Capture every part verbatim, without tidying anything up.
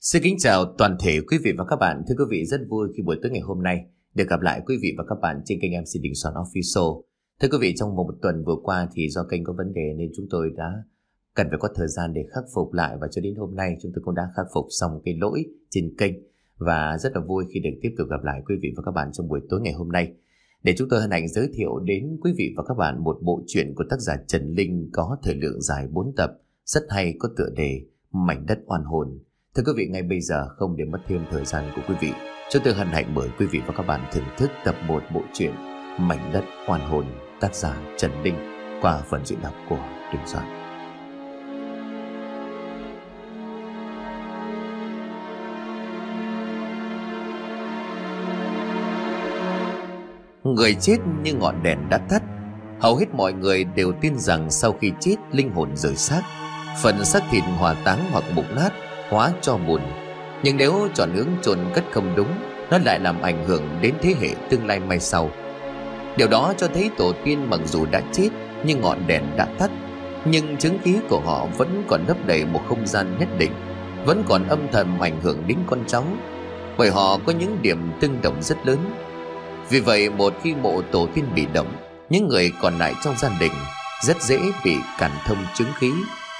Xin kính chào toàn thể quý vị và các bạn. Thưa quý vị, rất vui khi buổi tối ngày hôm nay được gặp lại quý vị và các bạn trên kênh em xê Đình Soạn Official. Thưa quý vị, trong một tuần vừa qua thì do kênh có vấn đề nên chúng tôi đã cần phải có thời gian để khắc phục lại, và cho đến hôm nay chúng tôi cũng đã khắc phục xong cái lỗi trên kênh, và rất là vui khi được tiếp tục gặp lại quý vị và các bạn trong buổi tối ngày hôm nay để chúng tôi hân hạnh giới thiệu đến quý vị và các bạn một bộ truyện của tác giả Trần Linh có thời lượng dài bốn tập, rất hay, có tựa đề Mảnh Đất Oan Hồn. Thưa quý vị, ngay bây giờ không để mất thêm thời gian của quý vị, chúng tôi hân hạnh mời quý vị và các bạn thưởng thức tập một bộ truyện Mảnh Đất Oan Hồn, tác giả Trần Linh, qua phần diễn đọc của Đình Soạn. Người chết như ngọn đèn đã tắt. Hầu hết mọi người đều tin rằng sau khi chết, linh hồn rời xác, phần xác thịt hỏa táng hoặc mục nát, hóa cho bùn. Nhưng nếu chọn hướng chôn cất không đúng, nó lại làm ảnh hưởng đến thế hệ tương lai mai sau. Điều đó cho thấy tổ tiên mặc dù đã chết nhưng ngọn đèn đã tắt, nhưng chứng khí của họ vẫn còn lấp đầy một không gian nhất định, vẫn còn âm thầm ảnh hưởng đến con cháu, bởi họ có những điểm tương đồng rất lớn. Vì vậy, một khi mộ tổ tiên bị động, những người còn lại trong gia đình rất dễ bị cản thông chứng khí.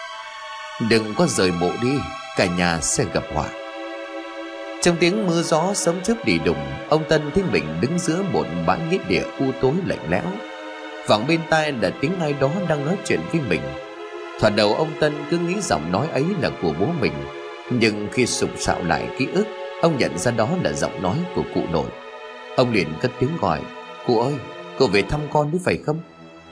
Đừng có rời mộ đi, cả nhà sẽ gặp họa. Trong tiếng mưa gió sấm chớp đi đùng, ông Tân thấy mình đứng giữa một bãi nghĩa địa u tối lạnh lẽo. Vẳng bên tai là tiếng ai đó đang nói chuyện với mình. Thoạt đầu ông Tân cứ nghĩ giọng nói ấy là của bố mình, nhưng khi sục sạo lại ký ức, ông nhận ra đó là giọng nói của cụ nội. Ông liền cất tiếng gọi: "Cụ ơi, cụ về thăm con đấy phải không?"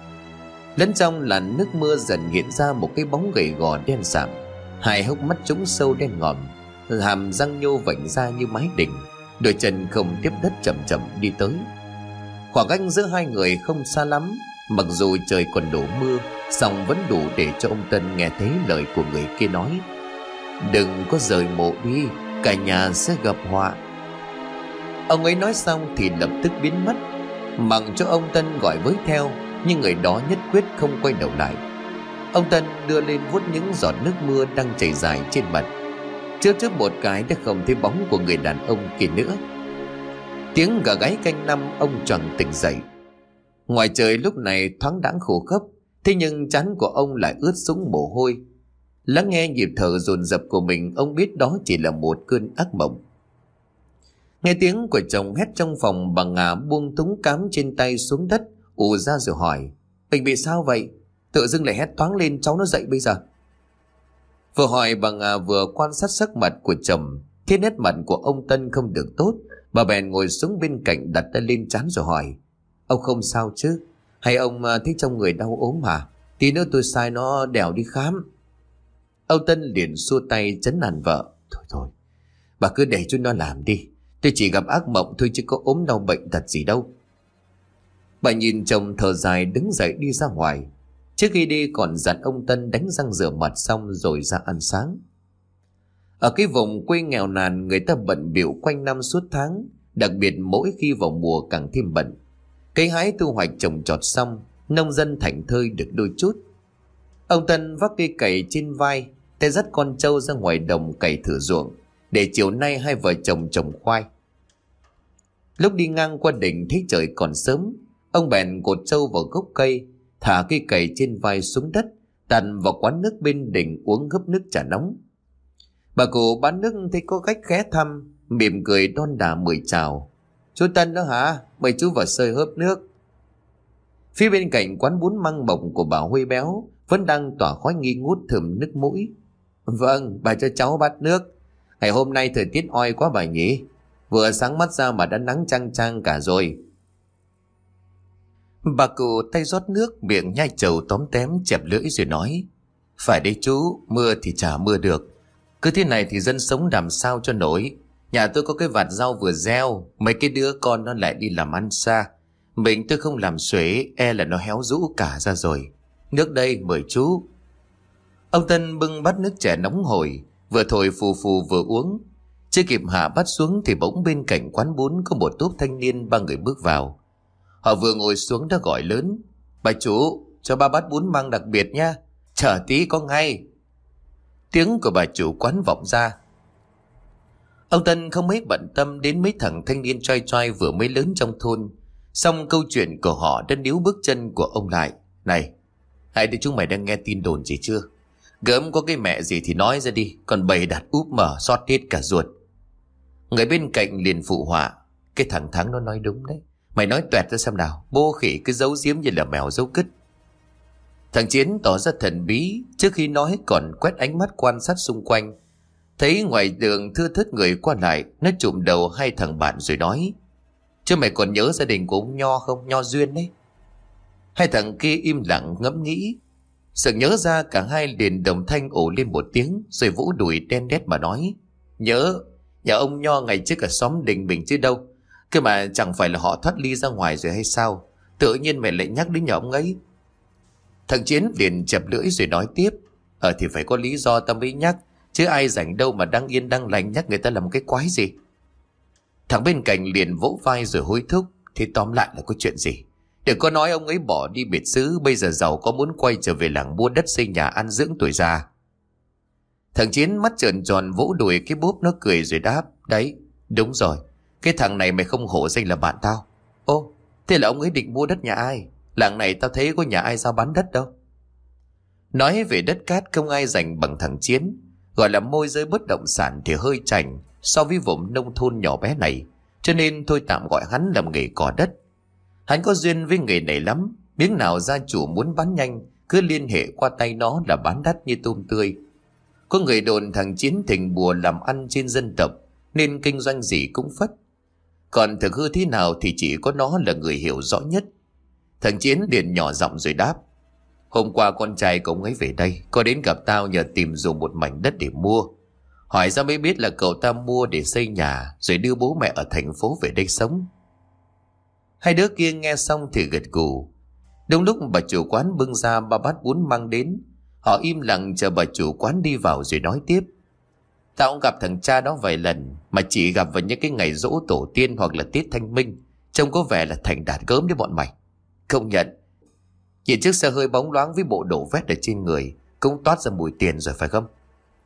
Lẫn trong làn nước mưa dần hiện ra một cái bóng gầy gò đen sạm, hai hốc mắt trũng sâu đen ngòm, hàm răng nhô vảnh ra như mái đình, đôi chân không tiếp đất chậm chậm đi tới. Khoảng cách giữa hai người không xa lắm, mặc dù trời còn đổ mưa, song vẫn đủ để cho ông Tân nghe thấy lời của người kia nói: "Đừng có rời mộ đi, cả nhà sẽ gặp họa." Ông ấy nói xong thì lập tức biến mất, mặc cho ông Tân gọi với theo, nhưng người đó nhất quyết không quay đầu lại. Ông Tân đưa lên vuốt những giọt nước mưa đang chảy dài trên mặt, chớp chớp một cái đã không thấy bóng của người đàn ông kia nữa. Tiếng gà gáy canh năm, ông choàng tỉnh dậy. Ngoài trời lúc này thoáng đãng khô khốc, thế nhưng trán của ông lại ướt sũng mồ hôi. Lắng nghe nhịp thở dồn dập của mình, ông biết đó chỉ là một cơn ác mộng. Nghe tiếng của chồng hét trong phòng, bà Ngà buông túng cám trên tay xuống đất, ù ra rồi hỏi: "Mình bị sao vậy? Tự dưng lại hét toáng lên, cháu nó dậy bây giờ." Vừa hỏi bà Ngà vừa quan sát sắc mặt của chồng, thấy nét mặt của ông Tân không được tốt, bà bèn ngồi xuống bên cạnh, đặt tay lên trán rồi hỏi: "Ông không sao chứ? Hay ông thấy trong người đau ốm hả? Tí nữa tôi sai nó đèo đi khám." Ông Tân liền xua tay trấn an vợ: "Thôi thôi, bà cứ để cho nó làm đi. Tôi chỉ gặp ác mộng thôi chứ có ốm đau bệnh tật gì đâu." Bà nhìn chồng thở dài đứng dậy đi ra ngoài. Trước khi đi còn dặn ông Tân đánh răng rửa mặt xong rồi ra ăn sáng. Ở cái vùng quê nghèo nàn, người ta bận bịu quanh năm suốt tháng, đặc biệt mỗi khi vào mùa càng thêm bận. Cây hái thu hoạch trồng trọt xong, nông dân thảnh thơi được đôi chút. Ông Tân vác cây cày trên vai, tay dắt con trâu ra ngoài đồng cày thử ruộng, để chiều nay hai vợ chồng trồng khoai. Lúc đi ngang qua đỉnh thấy trời còn sớm, ông bèn cột trâu vào gốc cây, thả cây cày trên vai xuống đất, đặt vào quán nước bên đỉnh uống hớp nước trà nóng. Bà cụ bán nước thấy có khách ghé thăm, mỉm cười đon đả mời chào: "Chú Tân đó hả? Mời chú vào xơi hớp nước." Phía bên cạnh quán bún măng bọc của bà Huê béo vẫn đang tỏa khói nghi ngút thơm nước mũi. "Vâng, bà cho cháu bát nước. Ngày hôm nay thời tiết oi quá bà nhỉ? Vừa sáng mắt ra mà đã nắng chang chang cả rồi." Bà cụ tay rót nước, miệng nhai trầu tóm tém chẹp lưỡi rồi nói: "Phải đấy chú, mưa thì chả mưa được. Cứ thế này thì dân sống làm sao cho nổi. Nhà tôi có cái vạt rau vừa gieo, mấy cái đứa con nó lại đi làm ăn xa. Mình tôi không làm xuể, e là nó héo rũ cả ra rồi. Nước đây mời chú." Ông Tân bưng bát nước chè nóng hổi, vừa thổi phù phù vừa uống. Chưa kịp hạ bát xuống thì bỗng bên cạnh quán bún có một tốp thanh niên ba người bước vào. Họ vừa ngồi xuống đã gọi lớn: "Bà chủ, cho ba bát bún măng đặc biệt nha, chờ tí có ngay." Tiếng của bà chủ quán vọng ra: Ông Tân không mấy bận tâm đến mấy thằng thanh niên trai trai vừa mới lớn trong thôn. Xong câu chuyện của họ đã níu bước chân của ông lại. Này, hai đứa chúng mày đang nghe tin đồn gì chưa? Gớm có cái mẹ gì thì nói ra đi, còn bày đặt úp mở xót hết cả ruột. Người bên cạnh liền phụ họa. Cái thằng Thắng nó nói đúng đấy. Mày nói toẹt ra xem nào, bô khỉ cứ giấu giếm như là mèo giấu cứt. Thằng Chiến tỏ ra thần bí, trước khi nói còn quét ánh mắt quan sát xung quanh. Thấy ngoài đường thưa thớt người qua lại, nó chụm đầu hai thằng bạn rồi nói: Chứ mày còn nhớ gia đình của ông Nho không? Nho Duyên đấy. Hai thằng kia im lặng ngẫm nghĩ. Sợ nhớ ra cả hai liền đồng thanh ồ lên một tiếng, rồi vỗ đùi đen đét mà nói: Nhớ, nhà ông Nho ngày trước ở xóm Đình Bình chứ đâu. Cơ mà chẳng phải là họ thoát ly ra ngoài rồi hay sao? Tự nhiên mày lại nhắc đến nhà ông ấy. Thằng Chiến liền chẹp lưỡi rồi nói tiếp: Ờ thì phải có lý do tao mới nhắc, chứ ai rảnh đâu mà đang yên đang lành nhắc người ta làm cái quái gì. Thằng bên cạnh liền vỗ vai rồi hối thúc: Thì tóm lại là có chuyện gì? Đừng có nói ông ấy bỏ đi biệt xứ, bây giờ giàu có muốn quay trở về làng mua đất xây nhà an dưỡng tuổi già. Thằng Chiến mắt trợn tròn vỗ đùi cái bốp, nó cười rồi đáp: Đấy, đúng rồi, cái thằng này mày không hổ danh là bạn tao. Ô, thế là ông ấy định mua đất nhà ai? Làng này tao thấy có nhà ai giao bán đất đâu. Nói về đất cát không ai giành bằng thằng Chiến. Gọi là môi giới bất động sản thì hơi chảnh so với vùng nông thôn nhỏ bé này, cho nên thôi tạm gọi hắn làm nghề cò đất. Hắn có duyên với nghề này lắm, miếng nào gia chủ muốn bán nhanh cứ liên hệ qua tay nó là bán đắt như tôm tươi. Có người đồn thằng Chiến thình bùa làm ăn trên dân tộc nên kinh doanh gì cũng phất. Còn thực hư thế nào thì chỉ có nó là người hiểu rõ nhất. Thằng Chiến liền nhỏ giọng rồi đáp: Hôm qua con trai của ông ấy về đây, có đến gặp tao nhờ tìm dùng một mảnh đất để mua. Hỏi ra mới biết là cậu ta mua để xây nhà, rồi đưa bố mẹ ở thành phố về đây sống. Hai đứa kia nghe xong thì gật gù. Đúng lúc bà chủ quán bưng ra ba bát bún mang đến, họ im lặng chờ bà chủ quán đi vào rồi nói tiếp: Tao cũng gặp thằng cha đó vài lần, mà chỉ gặp vào những cái ngày giỗ tổ tiên hoặc là Tết Thanh Minh. Trông có vẻ là thành đạt gớm đấy bọn mày. Công nhận, nhìn chiếc xe hơi bóng loáng với bộ đồ vét ở trên người cũng toát ra mùi tiền rồi phải không?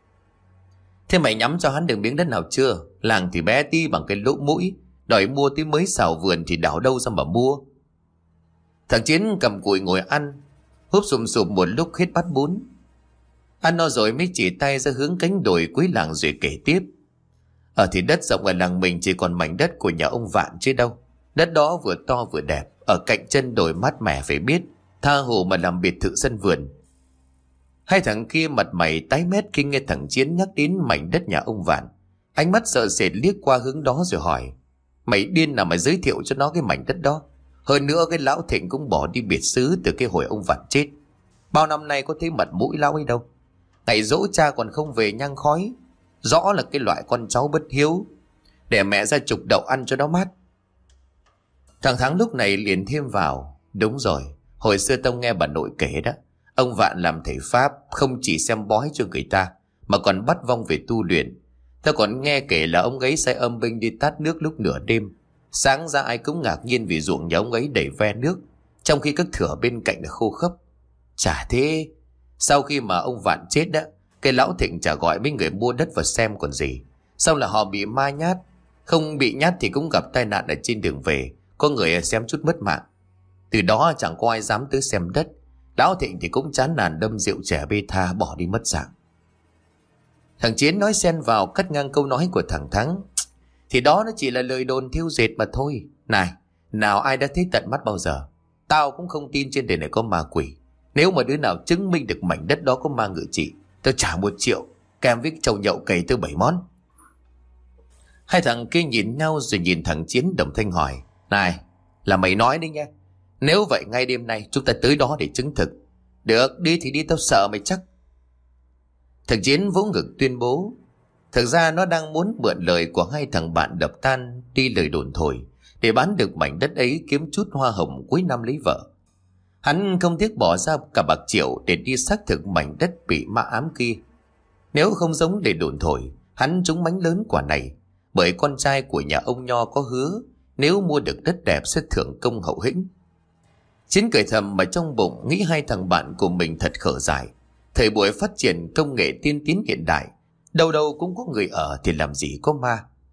Thế mày nhắm cho hắn được miếng đất nào chưa? Làng thì bé tí bằng cái lỗ mũi, đòi mua tí mới xào vườn thì đảo đâu ra mà mua. Thằng Chiến cầm cùi ngồi ăn, húp sùm sụp một lúc hết bát bún. Ăn no rồi mới chỉ tay ra hướng cánh đồi cuối làng rồi kể tiếp: Ở thì đất rộng ở làng mình chỉ còn mảnh đất của nhà ông Vạn chứ đâu. Đất đó vừa to vừa đẹp, ở cạnh chân đồi mát mẻ phải biết, tha hồ mà làm biệt thự sân vườn. Hai thằng kia mặt mày tái mét khi nghe thằng Chiến nhắc đến mảnh đất nhà ông Vạn. Ánh mắt sợ sệt liếc qua hướng đó rồi hỏi: Mày điên nào mà giới thiệu cho nó cái mảnh đất đó? Hơn nữa cái lão Thịnh cũng bỏ đi biệt xứ từ cái hồi ông Vạn chết. Bao năm nay có thấy mặt mũi lão ấy đâu. Ngày dỗ cha còn không về nhang khói. Rõ là cái loại con cháu bất hiếu. Để mẹ ra chục đậu ăn cho nó mát. Thằng Thắng lúc này liền thêm vào: Đúng rồi, hồi xưa tao nghe bà nội kể đó, ông Vạn làm thầy Pháp không chỉ xem bói cho người ta mà còn bắt vong về tu luyện. Tao còn nghe kể là ông ấy sai âm binh đi tát nước lúc nửa đêm. Sáng ra ai cũng ngạc nhiên vì ruộng nhà ông ấy đầy ve nước, trong khi các thửa bên cạnh là khô khốc. Chả thế, sau khi mà ông Vạn chết đó, cái lão Thịnh chả gọi mấy người mua đất vào xem còn gì. Xong là họ bị ma nhát, không bị nhát thì cũng gặp tai nạn ở trên đường về, có người xem chút mất mạng. Từ đó chẳng có ai dám tới xem đất. Lão Thịnh thì cũng chán nản đâm rượu chè bê tha bỏ đi mất dạng. Thằng Chiến nói xen vào cắt ngang câu nói của thằng Thắng: Thì đó nó chỉ là lời đồn thêu dệt mà thôi. Này, nào ai đã thấy tận mắt bao giờ? Tao cũng không tin trên đời này có ma quỷ. Nếu mà đứa nào chứng minh được mảnh đất đó có ma ngự trị, tao trả một triệu kèm với chầu nhậu cày tới bảy món. Hai thằng kia nhìn nhau rồi nhìn thằng Chiến đồng thanh hỏi: Này, là mày nói đấy nha. Nếu vậy ngay đêm nay chúng ta tới đó để chứng thực. Được, đi thì đi, tao sợ mày chắc. Thằng Chiến vỗ ngực tuyên bố. Thực ra nó đang muốn mượn lời của hai thằng bạn đập tan đi lời đồn thổi để bán được mảnh đất ấy kiếm chút hoa hồng cuối năm lấy vợ. Hắn không tiếc bỏ ra cả bạc triệu để đi xác thực mảnh đất bị ma ám kia. Nếu không giống để đồn thổi, hắn trúng mánh lớn quả này, bởi con trai của nhà ông Nho có hứa nếu mua được đất đẹp sẽ thưởng công hậu hĩnh. Chiến cười thầm mà trong bụng nghĩ hai thằng bạn của mình thật khở dại. Thời buổi phát triển công nghệ tiên tiến hiện đại, đâu đâu cũng có người ở thì làm gì có ma.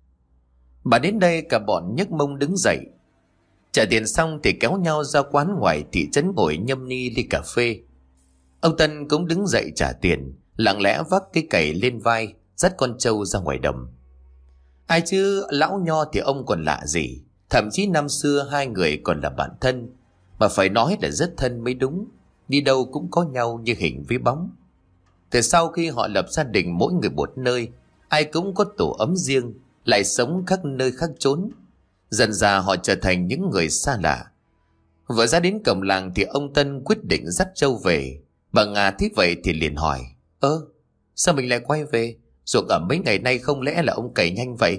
Bà đến đây cả bọn nhấc mông đứng dậy. Trả tiền xong thì kéo nhau ra quán ngoài thị trấn ngồi nhâm nhi ly cà phê. Ông Tân cũng đứng dậy trả tiền, lặng lẽ vác cái cày lên vai, dắt con trâu ra ngoài đồng. Ai chứ lão Nho thì ông còn lạ gì, thậm chí năm xưa hai người còn là bạn thân, mà phải nói là rất thân mới đúng. Đi đâu cũng có nhau như hình với bóng. Từ sau khi họ lập gia đình mỗi người một nơi, ai cũng có tổ ấm riêng, lại sống khác nơi khác chốn. Dần dà họ trở thành những người xa lạ. Vừa ra đến cổng làng thì ông Tân quyết định dắt trâu về. Bà Nga thấy vậy thì liền hỏi: Ơ, sao mình lại quay về? Ruộng ẩm mấy ngày nay không lẽ là ông cày nhanh vậy?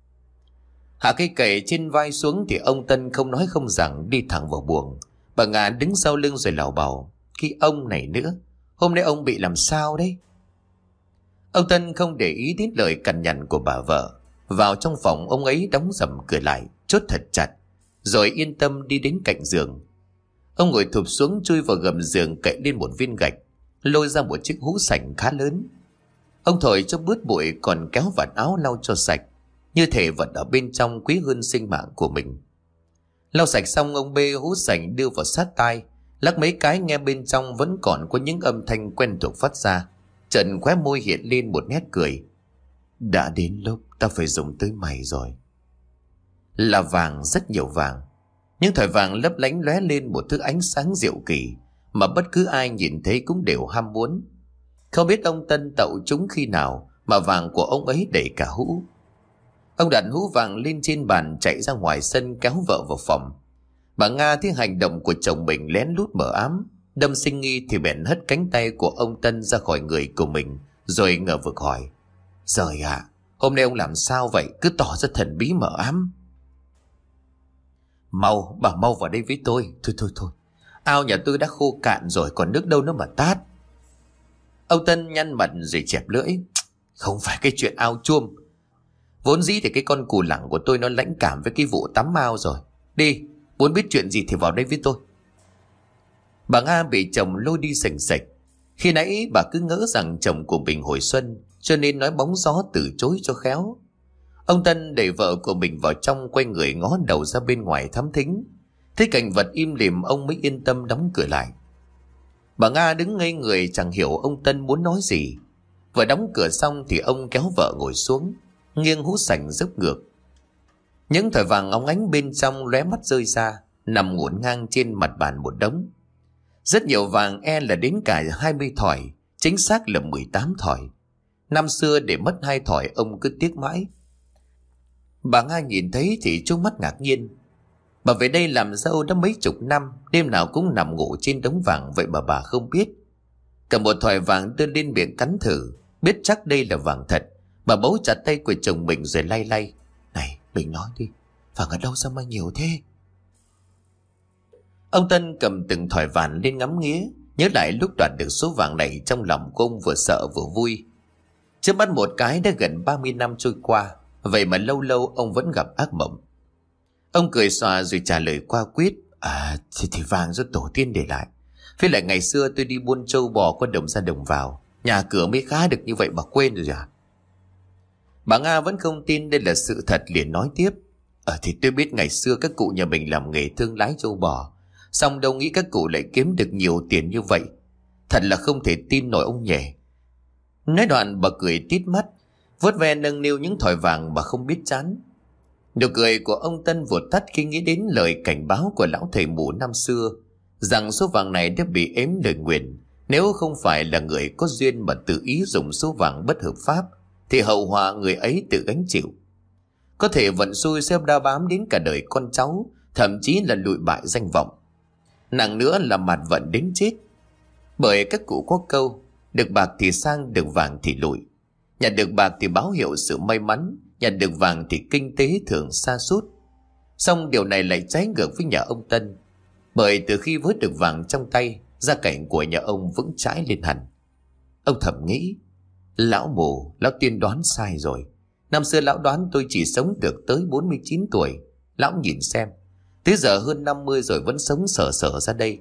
Hạ cây cày trên vai xuống thì ông Tân không nói không rằng đi thẳng vào buồng. Bà Nga đứng sau lưng rồi lảo bảo: Cái ông này nữa, hôm nay ông bị làm sao đấy? Ông Tân không để ý đến lời cằn nhằn của bà vợ. Vào trong phòng, ông ấy đóng sầm cửa lại, chốt thật chặt, rồi yên tâm đi đến cạnh giường. Ông ngồi thụp xuống, chui vào gầm giường, cậy lên một viên gạch, lôi ra một chiếc hũ sành khá lớn. Ông thổi cho bớt bụi, còn kéo vạt áo lau cho sạch, như thể vật ở bên trong quý hơn sinh mạng của mình. Lau sạch xong, ông bê hũ sành đưa vào sát tai, lắc mấy cái nghe bên trong vẫn còn có những âm thanh quen thuộc phát ra. Trần khóe môi hiện lên một nét cười: Đã đến lúc ta phải dùng tới mày rồi. Là vàng, rất nhiều vàng. Những thỏi vàng lấp lánh lóe lên một thứ ánh sáng diệu kỳ mà bất cứ ai nhìn thấy cũng đều ham muốn. Không biết ông Tân tậu chúng khi nào mà vàng của ông ấy đầy cả hũ. Ông đặt hũ vàng lên trên bàn, chạy ra ngoài sân kéo vợ vào phòng. Bà Nga thấy hành động của chồng mình lén lút mờ ám, đâm sinh nghi thì bèn hất cánh tay của ông Tân ra khỏi người của mình, rồi ngờ vực hỏi: Giời ạ, hôm nay ông làm sao vậy, cứ tỏ ra thần bí mờ ám? Mau, bà mau vào đây với tôi. Thôi thôi thôi, ao nhà tôi đã khô cạn rồi, còn nước đâu nữa mà tát. Ông Tân nhăn mặt rồi chẹp lưỡi: Không phải cái chuyện ao chuông. Vốn dĩ thì cái con cù lẳng của tôi nó lãnh cảm với cái vụ tắm ao rồi. Đi, muốn biết chuyện gì thì vào đây với tôi. Bà Nga bị chồng lôi đi sành sạch. Khi nãy bà cứ ngỡ rằng chồng của mình hồi xuân, cho nên nói bóng gió từ chối cho khéo. Ông Tân đẩy vợ của mình vào trong, quay người ngó đầu ra bên ngoài thám thính. Thấy cảnh vật im lìm, ông mới yên tâm đóng cửa lại. Bà Nga đứng ngây người, chẳng hiểu ông Tân muốn nói gì. Vừa đóng cửa xong thì ông kéo vợ ngồi xuống, nghiêng hũ sành dốc ngược. Những thỏi vàng óng ánh bên trong lóe mắt rơi ra, nằm ngổn ngang trên mặt bàn một đống. Rất nhiều vàng, e là đến cả hai mươi thỏi, chính xác là mười tám thỏi. Năm xưa để mất hai thỏi ông cứ tiếc mãi. Bà Nga nhìn thấy thì trố mắt ngạc nhiên. Bà về đây làm dâu đã mấy chục năm, đêm nào cũng nằm ngủ trên đống vàng, vậy mà bà không biết. Cả một thỏi vàng đưa lên miệng cắn thử, biết chắc đây là vàng thật. Bà bấu chặt tay của chồng mình rồi lay lay: Này, mình nói đi, vàng ở đâu sao mà nhiều thế? Ông Tân cầm từng thỏi vàng lên ngắm nghía, nhớ lại lúc đoạt được số vàng này, trong lòng của ông vừa sợ vừa vui. Trước mắt một cái đã gần ba mươi năm trôi qua, vậy mà lâu lâu ông vẫn gặp ác mộng. Ông cười xòa rồi trả lời qua quyết: À thì, thì vàng do tổ tiên để lại. Với lại ngày xưa tôi đi buôn trâu bò qua đồng ra đồng vào, nhà cửa mới khá được như vậy mà quên rồi à? Bà Nga vẫn không tin đây là sự thật, liền nói tiếp: Ờ thì tôi biết ngày xưa các cụ nhà mình làm nghề thương lái trâu bò, xong đâu nghĩ các cụ lại kiếm được nhiều tiền như vậy. Thật là không thể tin nổi ông nhỉ. Nói đoạn bà cười tít mắt, vuốt ve nâng niu những thỏi vàng mà không biết chán. Nụ cười của ông Tân vụt tắt khi nghĩ đến lời cảnh báo của lão thầy mù năm xưa, rằng số vàng này đã bị ếm lời nguyền. Nếu không phải là người có duyên mà tự ý dùng số vàng bất hợp pháp, thì hậu họa người ấy tự gánh chịu. Có thể vận xui sẽ đa bám đến cả đời con cháu, thậm chí là lụi bại danh vọng. Nặng nữa là mạt vận đến chết. Bởi các cụ có câu: được bạc thì sang, được vàng thì lụi. Nhận được bạc thì báo hiệu sự may mắn, nhận được vàng thì kinh tế thường sa sút. Song điều này lại trái ngược với nhà ông Tân. Bởi từ khi vớt được vàng trong tay, gia cảnh của nhà ông vững chãi lên hẳn. Ông thầm nghĩ: Lão mù, lão tiên đoán sai rồi. Năm xưa lão đoán tôi chỉ sống được tới bốn mươi chín tuổi. Lão nhìn xem, tới giờ hơn năm mươi rồi vẫn sống sờ sờ ra đây.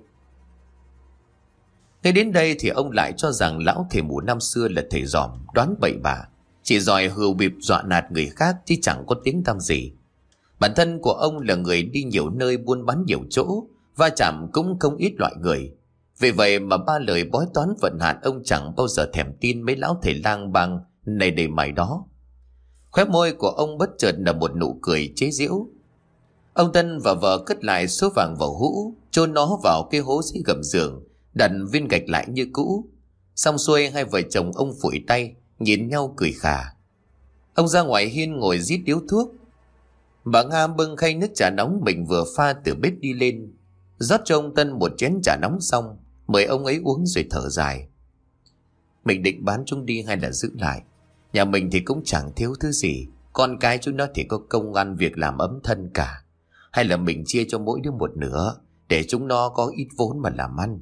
Ngay đến đây thì ông lại cho rằng lão thầy mù năm xưa là thầy giòm, đoán bậy bạ, chỉ giỏi hừu bịp dọa nạt người khác chứ chẳng có tiếng tăm gì. Bản thân của ông là người đi nhiều nơi buôn bán nhiều chỗ, va chạm cũng không ít loại người. Vì vậy mà ba lời bói toán vận hạn ông chẳng bao giờ thèm tin mấy lão thầy lang bang này đầy mày đó. Khóe môi của ông bất chợt là một nụ cười chế giễu. Ông Tân và vợ cất lại số vàng vào hũ, chôn nó vào cái hố dưới gầm giường, đặt viên gạch lại như cũ. Xong xuôi, hai vợ chồng ông phủi tay nhìn nhau cười khà. Ông ra ngoài hiên ngồi rít điếu thuốc. Bà Nga bưng khay nước trà nóng mình vừa pha từ bếp đi lên, rót cho ông Tân một chén trà nóng xong, mời ông ấy uống rồi thở dài. Mình định bán chúng đi hay là giữ lại? Nhà mình thì cũng chẳng thiếu thứ gì, con cái chúng nó thì có công ăn việc làm ấm thân cả. Hay là mình chia cho mỗi đứa một nửa, để chúng nó có ít vốn mà làm ăn.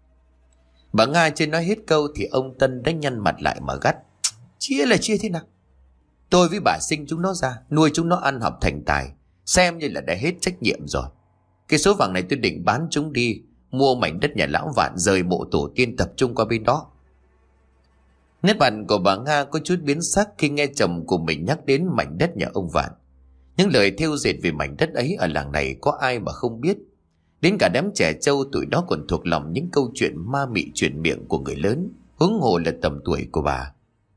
Bà Nga chưa nói hết câu thì ông Tân đã nhăn mặt lại mà gắt. Chia là chia thế nào? Tôi với bà sinh chúng nó ra, nuôi chúng nó ăn học thành tài, xem như là đã hết trách nhiệm rồi. Cái số vàng này tôi định bán chúng đi, mua mảnh đất nhà lão Vạn rời mộ tổ tiên tập trung qua bên đó. Nét mặt của bà Nga có chút biến sắc khi nghe chồng của mình nhắc đến mảnh đất nhà ông Vạn. Những lời thêu dệt về mảnh đất ấy ở làng này có ai mà không biết. Đến cả đám trẻ trâu tuổi đó còn thuộc lòng những câu chuyện ma mị truyền miệng của người lớn, huống hồ là tầm tuổi của bà.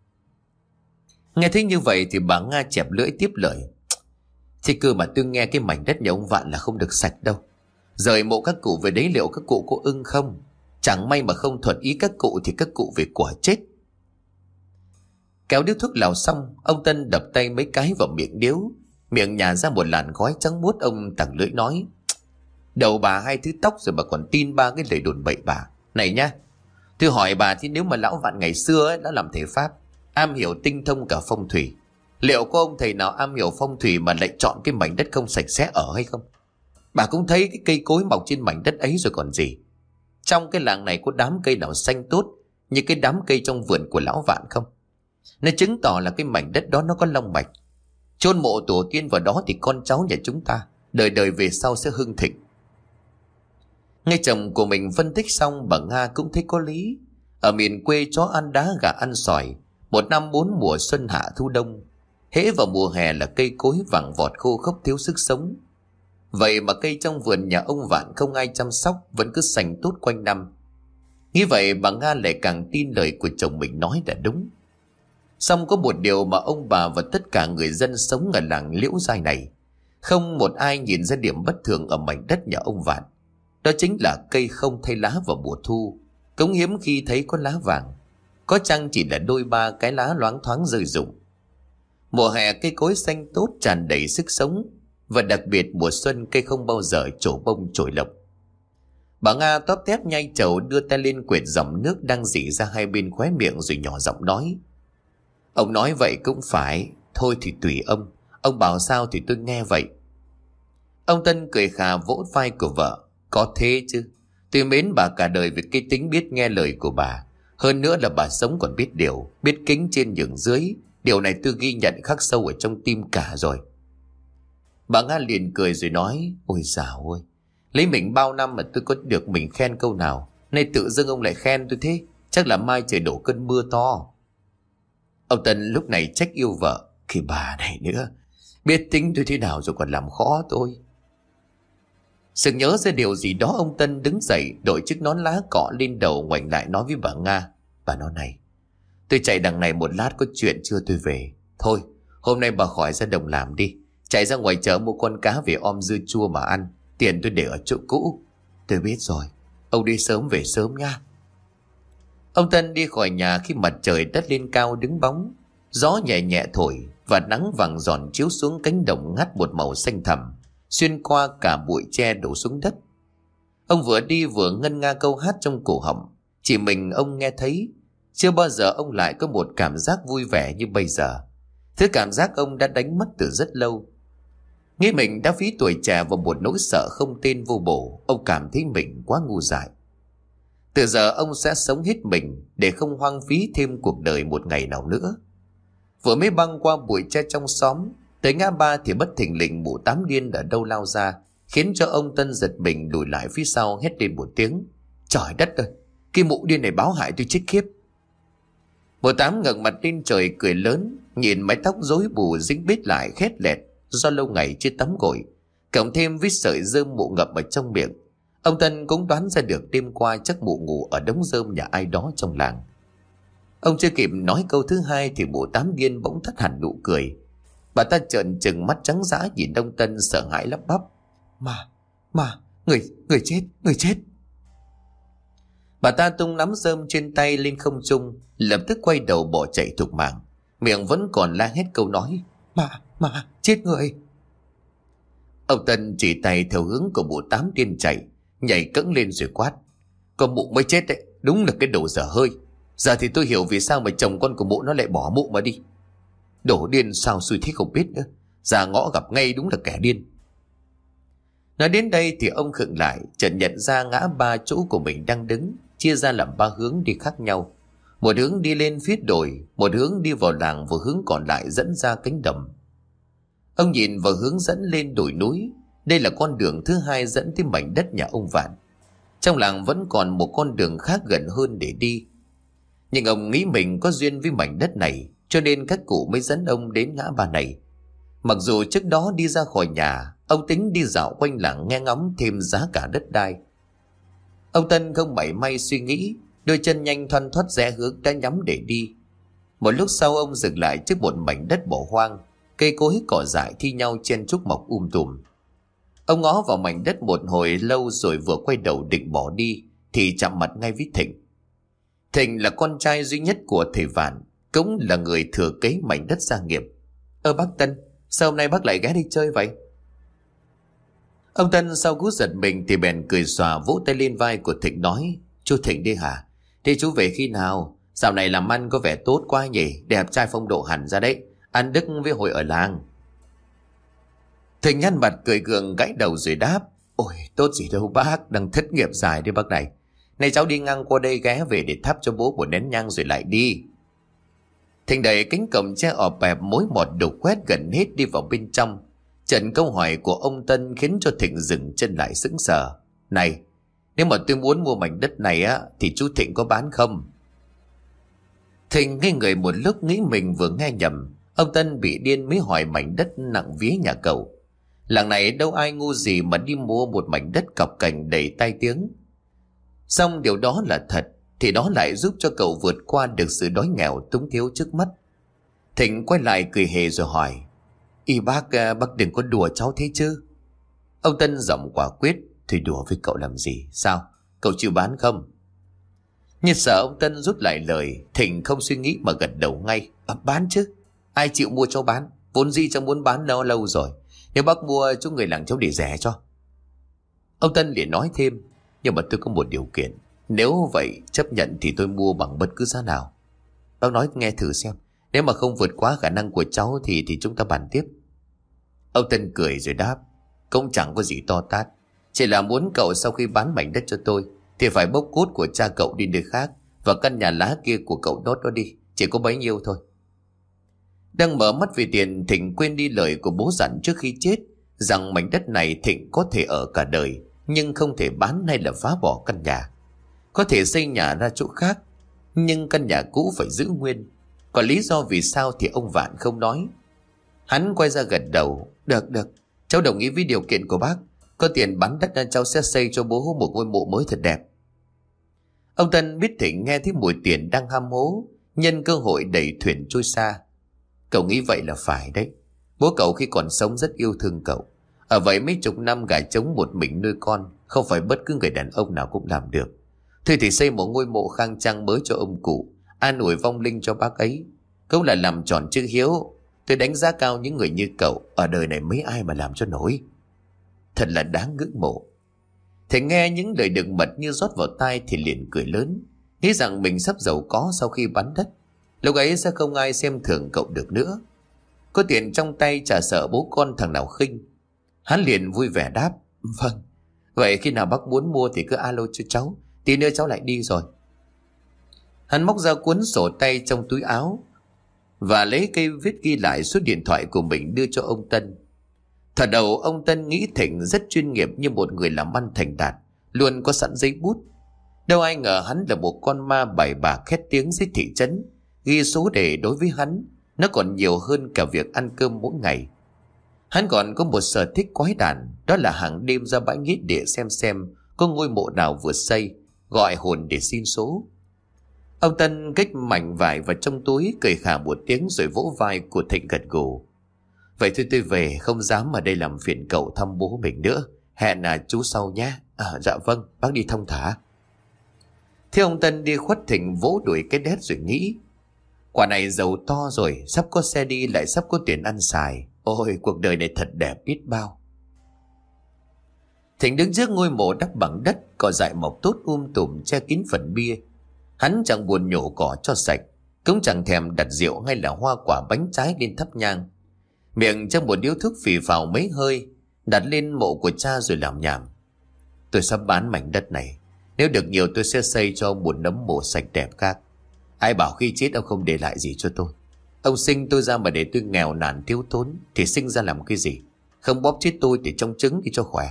Nghe thấy như vậy thì bà Nga chẹp lưỡi tiếp lời. Thế cơ mà tôi nghe cái mảnh đất nhà ông Vạn là không được sạch đâu. Rời mộ các cụ về đấy liệu các cụ có ưng không? Chẳng may mà không thuận ý các cụ thì các cụ về quả chết. Kéo điếu thuốc lào xong, ông Tân đập tay mấy cái vào miệng điếu, miệng nhả ra một làn khói trắng muốt. Ông tặc lưỡi nói. Đầu bà hai thứ tóc rồi bà còn tin ba cái lời đồn bậy bà. Này nhá, tôi hỏi bà thì nếu mà lão Vạn ngày xưa ấy, đã làm thể pháp, am hiểu tinh thông cả phong thủy, liệu có ông thầy nào am hiểu phong thủy mà lại chọn cái mảnh đất không sạch sẽ ở hay không? Bà cũng thấy cái cây cối mọc trên mảnh đất ấy rồi còn gì. Trong cái làng này có đám cây nào xanh tốt như cái đám cây trong vườn của lão Vạn không? Nó chứng tỏ là cái mảnh đất đó nó có long mạch. Chôn mộ tổ tiên vào đó thì con cháu nhà chúng ta đời đời về sau sẽ hưng thịnh. Nghe chồng của mình phân tích xong, bà Nga cũng thấy có lý. Ở miền quê chó ăn đá gà ăn sỏi, một năm bốn mùa xuân hạ thu đông, hễ vào mùa hè là cây cối vàng vọt khô khốc thiếu sức sống. Vậy mà cây trong vườn nhà ông Vạn không ai chăm sóc, vẫn cứ xanh tốt quanh năm. Nghĩ vậy bà Nga lại càng tin lời của chồng mình nói là đúng. Song có một điều mà ông bà và tất cả người dân sống ở làng Liễu Giai này không một ai nhìn ra điểm bất thường ở mảnh đất nhà ông Vạn. Đó chính là cây không thay lá vào mùa thu, cũng hiếm khi thấy có lá vàng, có chăng chỉ là đôi ba cái lá loáng thoáng rơi rụng. Mùa hè cây cối xanh tốt tràn đầy sức sống, và đặc biệt mùa xuân cây không bao giờ trổ bông trồi lộc. Bà Nga tóp tép nhai trầu, đưa tay lên quệt dòng nước đang rỉ ra hai bên khóe miệng rồi nhỏ giọng nói. Ông nói vậy cũng phải, thôi thì tùy ông, ông bảo sao thì tôi nghe vậy. Ông Tân cười khà vỗ vai của vợ. Có thế chứ, tôi mến bà cả đời vì cái tính biết nghe lời của bà. Hơn nữa là bà sống còn biết điều, biết kính trên nhường dưới. Điều này tôi ghi nhận khắc sâu ở trong tim cả rồi. Bà Nga liền cười rồi nói. Ôi dào ôi, lấy mình bao năm mà tôi có được mình khen câu nào, nay tự dưng ông lại khen tôi thế. Chắc là mai trời đổ cơn mưa to. Ông Tân lúc này trách yêu vợ. Khi bà này nữa, biết tính tôi thế nào rồi còn làm khó tôi. Sực nhớ ra điều gì đó, ông Tân đứng dậy, đội chiếc nón lá cọ lên đầu, ngoảnh lại nói với bà Nga. Bà nói này, tôi chạy đằng này một lát có chuyện chưa tôi về. Thôi, hôm nay bà khỏi ra đồng làm đi, chạy ra ngoài chợ mua con cá về om dưa chua mà ăn. Tiền tôi để ở chỗ cũ. Tôi biết rồi, ông đi sớm về sớm nha. Ông Tân đi khỏi nhà khi mặt trời đất lên cao đứng bóng. Gió nhẹ nhẹ thổi và nắng vàng giòn chiếu xuống cánh đồng ngắt một màu xanh thẳm, xuyên qua cả bụi tre đổ xuống đất. Ông vừa đi vừa ngân nga câu hát trong cổ họng, chỉ mình ông nghe thấy. Chưa bao giờ ông lại có một cảm giác vui vẻ như bây giờ. Thứ cảm giác ông đã đánh mất từ rất lâu. Nghĩ mình đã phí tuổi trẻ vào một nỗi sợ không tên vô bổ, ông cảm thấy mình quá ngu dại. Từ giờ ông sẽ sống hết mình để không hoang phí thêm cuộc đời một ngày nào nữa. Vừa mới băng qua bụi tre trong xóm, tới ngã ba thì bất thình lình mụ tám điên ở đâu lao ra, khiến cho ông Tân giật mình lùi lại phía sau, hét lên một tiếng. Trời đất ơi, cái mụ điên này báo hại tôi chết khiếp. Mụ tám ngẩng mặt lên trời cười lớn. nhìn mái tóc rối bù dính bít lại khét lẹt do lâu ngày chưa tắm gội, cộng thêm với sợi rơm mụ ngậm ở trong miệng. Ông Tân cũng đoán ra được đêm qua chắc mụ ngủ ở đống rơm nhà ai đó trong làng. Ông chưa kịp nói câu thứ hai thì mụ Tám điên bỗng tắt hẳn nụ cười. Bà ta trợn trừng mắt trắng dã nhìn ông Tân sợ hãi lắp bắp: Mà, mà, người, người chết, người chết. Bà ta tung nắm rơm trên tay lên không trung, lập tức quay đầu bỏ chạy thục mạng, miệng vẫn còn la hét câu nói: Mà, mà, chết người. Ông Tân chỉ tay theo hướng của mụ Tám điên chạy, nhảy cẫng lên rồi quát: Con mụ mới chết đấy, đúng là cái đồ dở hơi. Giờ thì tôi hiểu vì sao mà chồng con của mụ nó lại bỏ mụ mà đi. Đổ điên sao xui thế không biết nữa, ra ngõ gặp ngay đúng là kẻ điên. Nói đến đây thì ông khựng lại, chợt nhận ra ngã ba chỗ của mình đang đứng chia ra làm ba hướng đi khác nhau. Một hướng đi lên phía đồi, một hướng đi vào làng, và hướng còn lại dẫn ra cánh đồng. Ông nhìn vào hướng dẫn lên đồi núi. Đây là con đường thứ hai dẫn tới mảnh đất nhà ông Vạn. Trong làng vẫn còn một con đường khác gần hơn để đi, nhưng ông nghĩ mình có duyên với mảnh đất này, cho nên các cụ mới dẫn ông đến ngã ba này. Mặc dù trước đó đi ra khỏi nhà, ông tính đi dạo quanh làng nghe ngóng thêm giá cả đất đai. Ông Tân không mảy may suy nghĩ, đôi chân nhanh thoăn thoắt rẽ hướng đã nhắm để đi. Một lúc sau ông dừng lại trước một mảnh đất bỏ hoang, cây cối cỏ dại thi nhau chen chúc mọc um tùm. Ông ngó vào mảnh đất một hồi lâu rồi vừa quay đầu định bỏ đi thì chạm mặt ngay với Thịnh. Thịnh là con trai duy nhất của thầy Vạn, cũng là người thừa kế mảnh đất gia nghiệp. Ơ bác Tân, sao hôm nay bác lại ghé đi chơi vậy? Ông Tân sau cú giật mình thì bèn cười xòa vỗ tay lên vai của Thịnh nói: Chú Thịnh đi hả? Thế chú về khi nào? Dạo này làm ăn có vẻ tốt quá nhỉ, đẹp trai phong độ hẳn ra đấy, ăn đức với hội ở làng. Thịnh nhăn mặt cười gượng gãi đầu rồi đáp: Ôi tốt gì đâu bác, đang thất nghiệp dài đấy bác này. Này cháu đi ngang qua đây ghé về để thắp cho bố một nén nhang rồi lại đi. Thịnh đẩy cánh cổng tre ọp ẹp mối mọt đục quét gần hết đi vào bên trong. Trận câu hỏi của ông Tân khiến cho Thịnh dừng chân lại sững sờ. Này, nếu mà tôi muốn mua mảnh đất này á thì chú Thịnh có bán không? Thịnh ngây người một lúc nghĩ mình vừa nghe nhầm. Ông Tân bị điên mới hỏi mảnh đất nặng vía nhà cậu. Làng này đâu ai ngu gì mà đi mua một mảnh đất cọc cành đầy tai tiếng. Xong điều đó là thật thì đó lại giúp cho cậu vượt qua được sự đói nghèo túng thiếu trước mắt. Thịnh quay lại cười hề rồi hỏi: Y bác, bác đừng có đùa cháu thế chứ. Ông Tân giọng quả quyết: Thì đùa với cậu làm gì? Sao? Cậu chịu bán không? Như sợ ông Tân rút lại lời, Thịnh không suy nghĩ mà gật đầu ngay: à, bán chứ. Ai chịu mua cháu bán, vốn gì cháu muốn bán lâu lâu rồi. Nếu bác mua chú người làng cháu để rẻ cho. Ông Tân liền nói thêm: Nhưng mà tôi có một điều kiện. Nếu vậy chấp nhận thì tôi mua bằng bất cứ giá nào. Bác nói nghe thử xem. Nếu mà không vượt quá khả năng của cháu thì thì chúng ta bàn tiếp. Ông Tân cười rồi đáp: Cũng chẳng có gì to tát, chỉ là muốn cậu sau khi bán mảnh đất cho tôi thì phải bốc cốt của cha cậu đi nơi khác, và căn nhà lá kia của cậu đốt đó đi. Chỉ có bấy nhiêu thôi. Đang mở mắt vì tiền, Thịnh quên đi lời của bố dặn trước khi chết, rằng mảnh đất này Thịnh có thể ở cả đời, nhưng không thể bán hay là phá bỏ căn nhà. Có thể xây nhà ra chỗ khác, nhưng căn nhà cũ phải giữ nguyên. Còn lý do vì sao thì ông Vạn không nói. Hắn quay ra gật đầu: Được được, cháu đồng ý với điều kiện của bác. Có tiền bán đất nên cháu sẽ xây cho bố một ngôi mộ mới thật đẹp. Ông Tân biết Thịnh nghe thấy mùi tiền đang ham hố, nhân cơ hội đẩy thuyền trôi xa. Cậu nghĩ vậy là phải đấy. Bố cậu khi còn sống rất yêu thương cậu. Ở vậy mấy chục năm gà trống một mình nuôi con, không phải bất cứ người đàn ông nào cũng làm được. Thôi thì xây một ngôi mộ khang trang mới cho ông cụ, an ủi vong linh cho bác ấy, cũng là làm tròn chữ hiếu. Tôi đánh giá cao những người như cậu, ở đời này mấy ai mà làm cho nổi. Thật là đáng ngưỡng mộ. Thầy nghe những lời đựng mật như rót vào tai thì liền cười lớn, nghĩ rằng mình sắp giàu có sau khi bán đất. Lúc ấy sẽ không ai xem thường cậu được nữa. Có tiền trong tay chả sợ bố con thằng nào khinh. Hắn liền vui vẻ đáp: Vâng, vậy khi nào bác muốn mua thì cứ alo cho cháu, tí nữa cháu lại đi rồi. Hắn móc ra cuốn sổ tay trong túi áo và lấy cây viết ghi lại số điện thoại của mình đưa cho ông Tân. Thật đầu ông Tân nghĩ Thịnh rất chuyên nghiệp như một người làm ăn thành đạt, luôn có sẵn giấy bút. Đâu ai ngờ hắn là một con ma bài bạc khét tiếng dưới thị trấn, ghi số đề đối với hắn Nó còn nhiều hơn cả việc ăn cơm mỗi ngày. Hắn còn có một sở thích quái đản, đó là hàng đêm ra bãi nghĩa địa xem xem có ngôi mộ nào vừa xây, gọi hồn để xin số. Ông Tân kích mảnh vải vào trong túi, cười khà một tiếng rồi vỗ vai của Thịnh gật gù. Vậy thôi tôi về, không dám ở đây làm phiền cậu thăm bố mình nữa. Hẹn là chú sau nhé. À, dạ vâng, bác đi thong thả. Thế ông Tân đi khuất, Thịnh vỗ đuổi cái đét rồi nghĩ. Quả này giàu to rồi, sắp có xe đi lại sắp có tiền ăn xài. Ôi, cuộc đời này thật đẹp biết bao. Thịnh đứng trước ngôi mộ đắp bằng đất, cỏ dại mọc tốt um tùm che kín phần bia. Hắn chẳng buồn nhổ cỏ cho sạch, cũng chẳng thèm đặt rượu hay là hoa quả bánh trái lên thắp nhang. Miệng trong một điếu thuốc phì phào mấy hơi, đặt lên mộ của cha rồi làm nhảm. Tôi sắp bán mảnh đất này, nếu được nhiều tôi sẽ xây cho một nấm mộ sạch đẹp khác. Ai bảo khi chết ông không để lại gì cho tôi. Ông sinh tôi ra mà để tôi nghèo nàn thiếu thốn thì sinh ra làm cái gì? Không bóp chết tôi để trông trứng đi cho khỏe.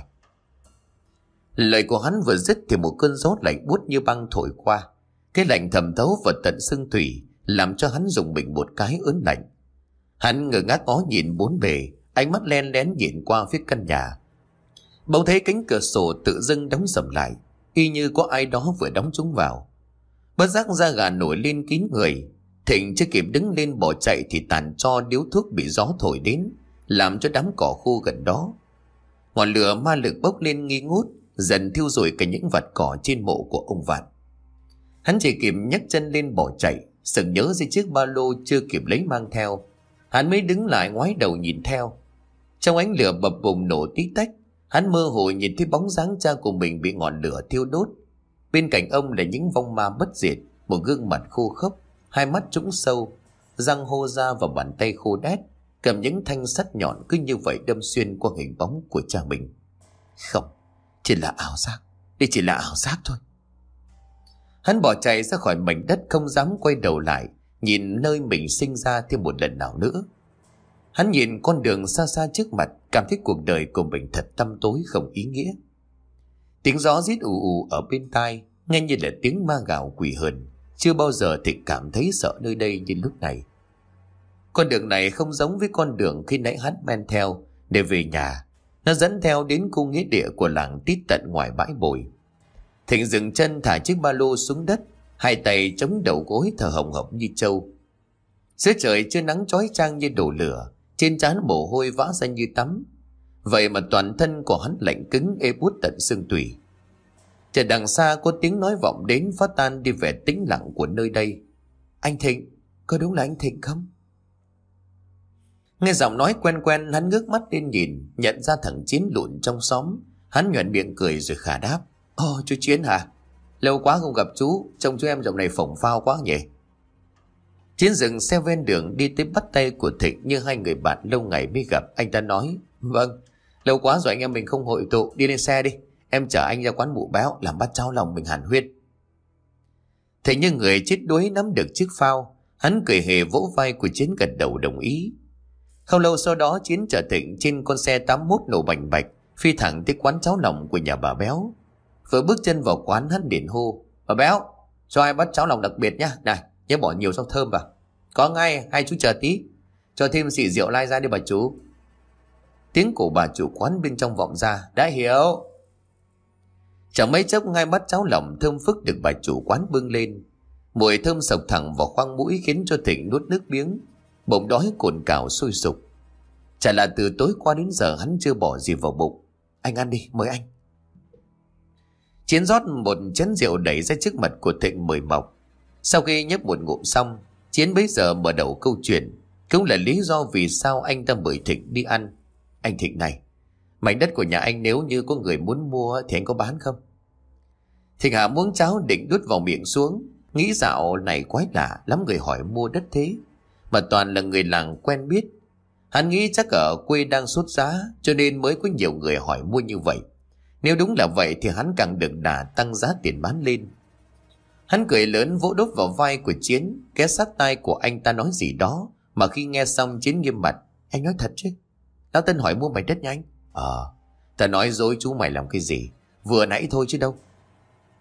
Lời của hắn vừa dứt thì một cơn gió lạnh buốt như băng thổi qua. Cái lạnh thẩm thấu vào tận xương thủy, làm cho hắn rùng mình một cái ớn lạnh. Hắn ngơ ngác ngó nhìn bốn bề, ánh mắt len lén nhìn qua phía căn nhà. Bỗng thấy cánh cửa sổ tự dưng đóng sầm lại, y như có ai đó vừa đóng chúng vào. Bất giác da gà nổi lên kín người. Thịnh chưa kịp đứng lên bỏ chạy thì tàn tro điếu thuốc bị gió thổi đến, làm cho đám cỏ khô gần đó. Ngọn lửa ma lực bốc lên nghi ngút, dần thiêu rụi cả những vạt cỏ trên mộ của ông Vạn. Hắn chỉ kịp nhấc chân lên bỏ chạy, sực nhớ ra chiếc ba lô chưa kịp lấy mang theo. Hắn mới đứng lại ngoái đầu nhìn theo. Trong ánh lửa bập bùng nổ tí tách, hắn mơ hồ nhìn thấy bóng dáng cha của mình bị ngọn lửa thiêu đốt. Bên cạnh ông là những vong ma bất diệt, một gương mặt khô khốc, hai mắt trũng sâu, răng hô ra và bàn tay khô đét, cầm những thanh sắt nhọn cứ như vậy đâm xuyên qua hình bóng của cha mình. Không, chỉ là ảo giác, đây chỉ là ảo giác thôi. Hắn bỏ chạy ra khỏi mảnh đất, không dám quay đầu lại nhìn nơi mình sinh ra thêm một lần nào nữa. Hắn nhìn con đường xa xa trước mặt, cảm thấy cuộc đời của mình thật tăm tối không ý nghĩa. Tiếng gió rít ù ù ở bên tai, nghe như là tiếng ma gào quỷ hờn. Chưa bao giờ Thịnh cảm thấy sợ nơi đây như lúc này. Con đường này không giống với con đường khi nãy hắn men theo để về nhà. Nó dẫn theo đến khu nghĩa địa của làng tít tận ngoài bãi bồi. Thịnh dừng chân thả chiếc ba lô xuống đất, hai tay chống đầu gối thở hồng hộc như trâu. Dưới trời chưa nắng chói chang như đổ lửa, trên trán mồ hôi vã ra như tắm. Vậy mà toàn thân của hắn lạnh cứng ê buốt tận xương tủy. Chờ đằng xa có tiếng nói vọng đến, phá tan đi vẻ tĩnh lặng của nơi đây. Anh Thịnh, có đúng là anh Thịnh không? Nghe giọng nói quen quen, hắn ngước mắt lên nhìn, nhận ra thằng Chiến lụn trong xóm. Hắn nhoẻn miệng cười rồi khà đáp. Ồ, chú Chiến hả? Lâu quá không gặp chú, trông chú em dạo này phồng phao quá nhỉ? Chiến dừng xe ven đường đi tới bắt tay của Thịnh như hai người bạn lâu ngày mới gặp. Anh ta nói, vâng, lâu quá rồi anh em mình không hội tụ, đi lên xe đi. Em chở anh ra quán mụ béo làm bát cháo lòng mình hàn huyên. Thịnh như người chết đuối nắm được chiếc phao, hắn cười hề vỗ vai của Chiến gật đầu đồng ý. Không lâu sau đó Chiến chở Thịnh trên con xe tám mốt nổ bành bạch, phi thẳng tới quán cháo lòng của nhà bà Béo. Vừa bước chân vào quán hắn liền hô, bà Béo, cho ai bát cháo lòng đặc biệt nhá, này, nhớ bỏ nhiều rau thơm vào. Có ngay, hai chú chờ tí, cho thêm xì rượu lai ra đi bà chú. Tiếng của bà chủ quán bên trong vọng ra, đã hiểu. Chẳng mấy chốc ngay bát cháo lòng thơm phức được bà chủ quán bưng lên. Mùi thơm sộc thẳng vào khoang mũi khiến cho Thịnh nuốt nước miếng, bụng đói cồn cào sôi sục. Chả là từ tối qua đến giờ hắn chưa bỏ gì vào bụng. Anh ăn đi, mời anh. Chiến rót một chén rượu đẩy ra trước mặt của Thịnh mời mọc. Sau khi nhấp một ngụm xong, Chiến bấy giờ mở đầu câu chuyện, cũng là lý do vì sao anh ta mời Thịnh đi ăn. Anh Thịnh này, mảnh đất của nhà anh nếu như có người muốn mua thì anh có bán không? Thịnh hạ muỗng cháo định đút vào miệng xuống, nghĩ dạo này quái lạ lắm người hỏi mua đất thế, mà toàn là người làng quen biết. Hắn nghĩ chắc ở quê đang sốt giá cho nên mới có nhiều người hỏi mua như vậy. Nếu đúng là vậy thì hắn càng được đà tăng giá tiền bán lên. Hắn cười lớn vỗ đốt vào vai của Chiến, ghé sát tai của anh ta nói gì đó, mà khi nghe xong Chiến nghiêm mặt. Anh nói thật chứ? Lão Tân hỏi mua mảnh đất nha anh. Ờ, ta nói dối chú mày làm cái gì? Vừa nãy thôi chứ đâu.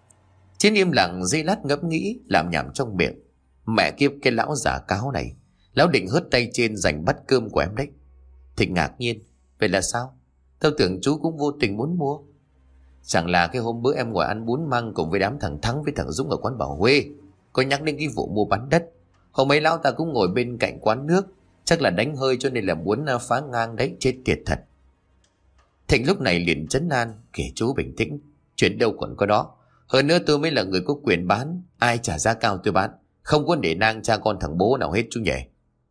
Chiến im lặng giây lát ngẫm nghĩ, làm nhảm trong miệng. Mẹ kiếp cái lão giả cáo này, Lão định hớt tay trên giành bát cơm của em đấy. Thịnh ngạc nhiên. Vậy là sao? Tao tưởng chú cũng vô tình muốn mua. Chẳng là cái hôm bữa em ngồi ăn bún măng cùng với đám thằng Thắng với thằng Dũng ở quán Bảo Huê có nhắc đến cái vụ mua bán đất. Hôm ấy lão ta cũng ngồi bên cạnh quán nước, chắc là đánh hơi cho nên là muốn phá ngang đấy. Chết tiệt thật. Thịnh lúc này liền trấn an. Kể chú bình tĩnh, chuyện đâu còn có đó. Hơn nữa tôi mới là người có quyền bán, ai trả giá cao tôi bán, không có để nang cha con thằng bố nào hết chú nhỉ.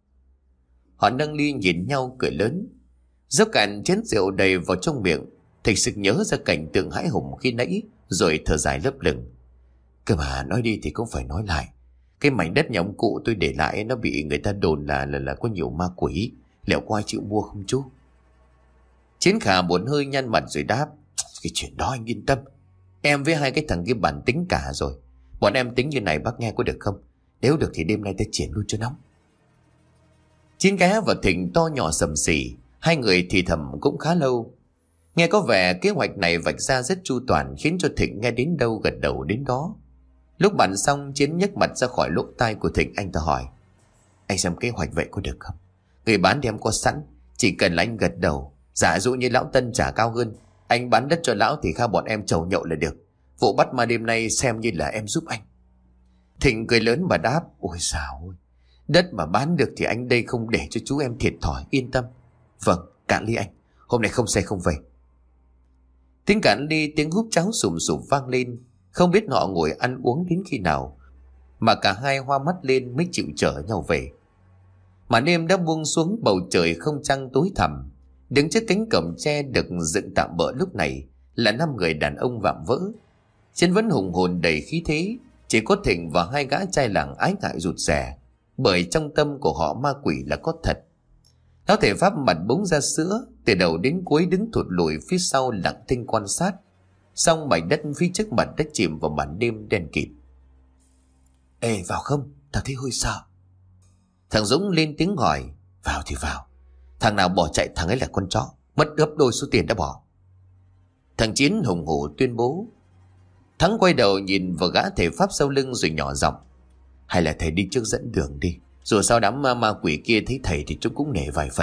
Họ nâng ly nhìn nhau cười lớn, dốc cạn chén rượu đầy vào trong miệng. Thịnh sực nhớ ra cảnh tượng hãi hùng khi nãy, rồi thở dài lấp lửng. Cơ mà nói đi thì cũng phải nói lại, cái mảnh đất nhà ông cụ tôi để lại nó bị người ta đồn là là là có nhiều ma quỷ, liệu có ai chịu mua không chú? Chiến Khả buồn hơi nhăn mặt rồi đáp. Cái chuyện đó anh yên tâm, em với hai cái thằng kia bản tính cả rồi. Bọn em tính như này bác nghe có được không? Nếu được thì đêm nay ta triển luôn cho nóng. Chiến Cá và Thịnh to nhỏ sầm xì, hai người thì thầm cũng khá lâu. Nghe có vẻ kế hoạch này vạch ra rất chu toàn, khiến cho Thịnh nghe đến đâu gật đầu đến đó. Lúc bàn xong, Chiến nhấc mặt ra khỏi lỗ tai của Thịnh. Anh ta hỏi. Anh xem kế hoạch vậy có được không? Người bán thì em có sẵn, chỉ cần là anh gật đầu. Giả dụ như lão Tân trả cao hơn, anh bán đất cho lão thì kha bọn em chầu nhậu là được. Vụ bắt ma đêm nay xem như là em giúp anh. Thịnh cười lớn và đáp. Ôi dào ôi, đất mà bán được thì anh đây không để cho chú em thiệt thòi, yên tâm. Vâng, cạn ly anh, hôm nay không say không về. Tiếng cạn ly, tiếng húp cháo sùm sụp vang lên. Không biết họ ngồi ăn uống đến khi nào mà cả hai hoa mắt lên mới chịu chở nhau về. Mà đêm đã buông xuống, bầu trời không trăng tối thẳm. Đứng trước cánh cổng tre được dựng tạm bỡ lúc này là năm người đàn ông vạm vỡ. Trên vẫn hùng hồn đầy khí thế, chỉ có Thịnh và hai gã trai làng ái ngại rụt rè, bởi trong tâm của họ ma quỷ là có thật. Lão thể pháp mặt búng ra sữa, từ đầu đến cuối đứng thụt lùi phía sau lặng thinh quan sát. Xong mảnh đất phía trước mặt đã chìm vào màn đêm đen kịt. Ê, vào không? Tao thấy hơi sợ. Thằng Dũng lên tiếng hỏi. Vào thì vào. Thằng nào bỏ chạy thằng ấy là con chó, mất gấp đôi số tiền đã bỏ. Thằng Chiến hùng hổ tuyên bố. Thắng quay đầu nhìn vào gã thể pháp sau lưng rồi nhỏ giọng. Hay là thầy đi trước dẫn đường đi, dù sao đám ma, ma quỷ kia thấy thầy thì chúng cũng nể vài phần.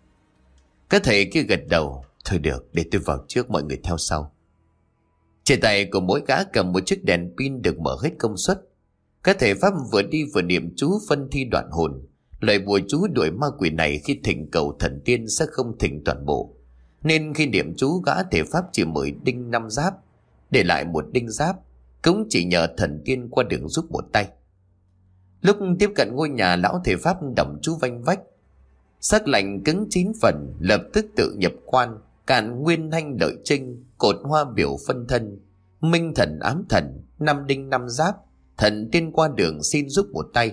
Các thầy kia gật đầu. Thôi được, để tôi vào trước, mọi người theo sau. Trên tay của mỗi gã cầm một chiếc đèn pin được mở hết công suất. Các thầy pháp vừa đi vừa niệm chú phân thi đoạn hồn. Lời bùa chú đuổi ma quỷ này khi thỉnh cầu thần tiên sẽ không thỉnh toàn bộ, nên khi niệm chú gã thể pháp chỉ mới đinh năm giáp, để lại một đinh giáp, cũng chỉ nhờ thần tiên qua đường giúp một tay. Lúc tiếp cận ngôi nhà, lão thể pháp đọc chú vanh vách. Sắc lạnh cứng chín phần, lập tức tự nhập quan, càn nguyên hanh lợi trinh, cột hoa biểu phân thân, minh thần ám thần, năm đinh năm giáp, thần tiên qua đường xin giúp một tay.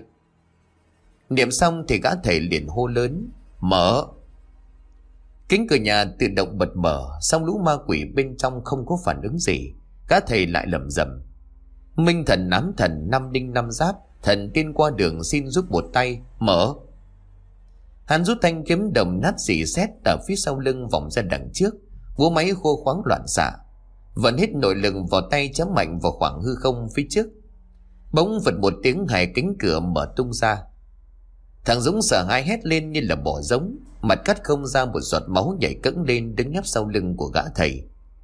Niệm xong thì gã thầy liền hô lớn. Mở. Kính cửa nhà tự động bật mở, xong lũ ma quỷ bên trong không có phản ứng gì. Gã thầy lại lẩm rẩm. Minh thần ám thần, năm đinh năm giáp, thần tiên qua đường xin giúp một tay. Mở. Hắn rút thanh kiếm đồng nát xỉ sét ở phía sau lưng vòng ra đằng trước, múa máy khô khoáng loạn xạ, vẫn hết nội lực vào tay chém mạnh vào khoảng hư không phía trước. Bỗng vật một tiếng, hai cánh cửa mở tung ra. Thằng Dũng sợ hãi hét lên như là bỏ giống, mặt cắt không ra một giọt máu, nhảy cẫng lên đứng nép sau lưng của gã thầy.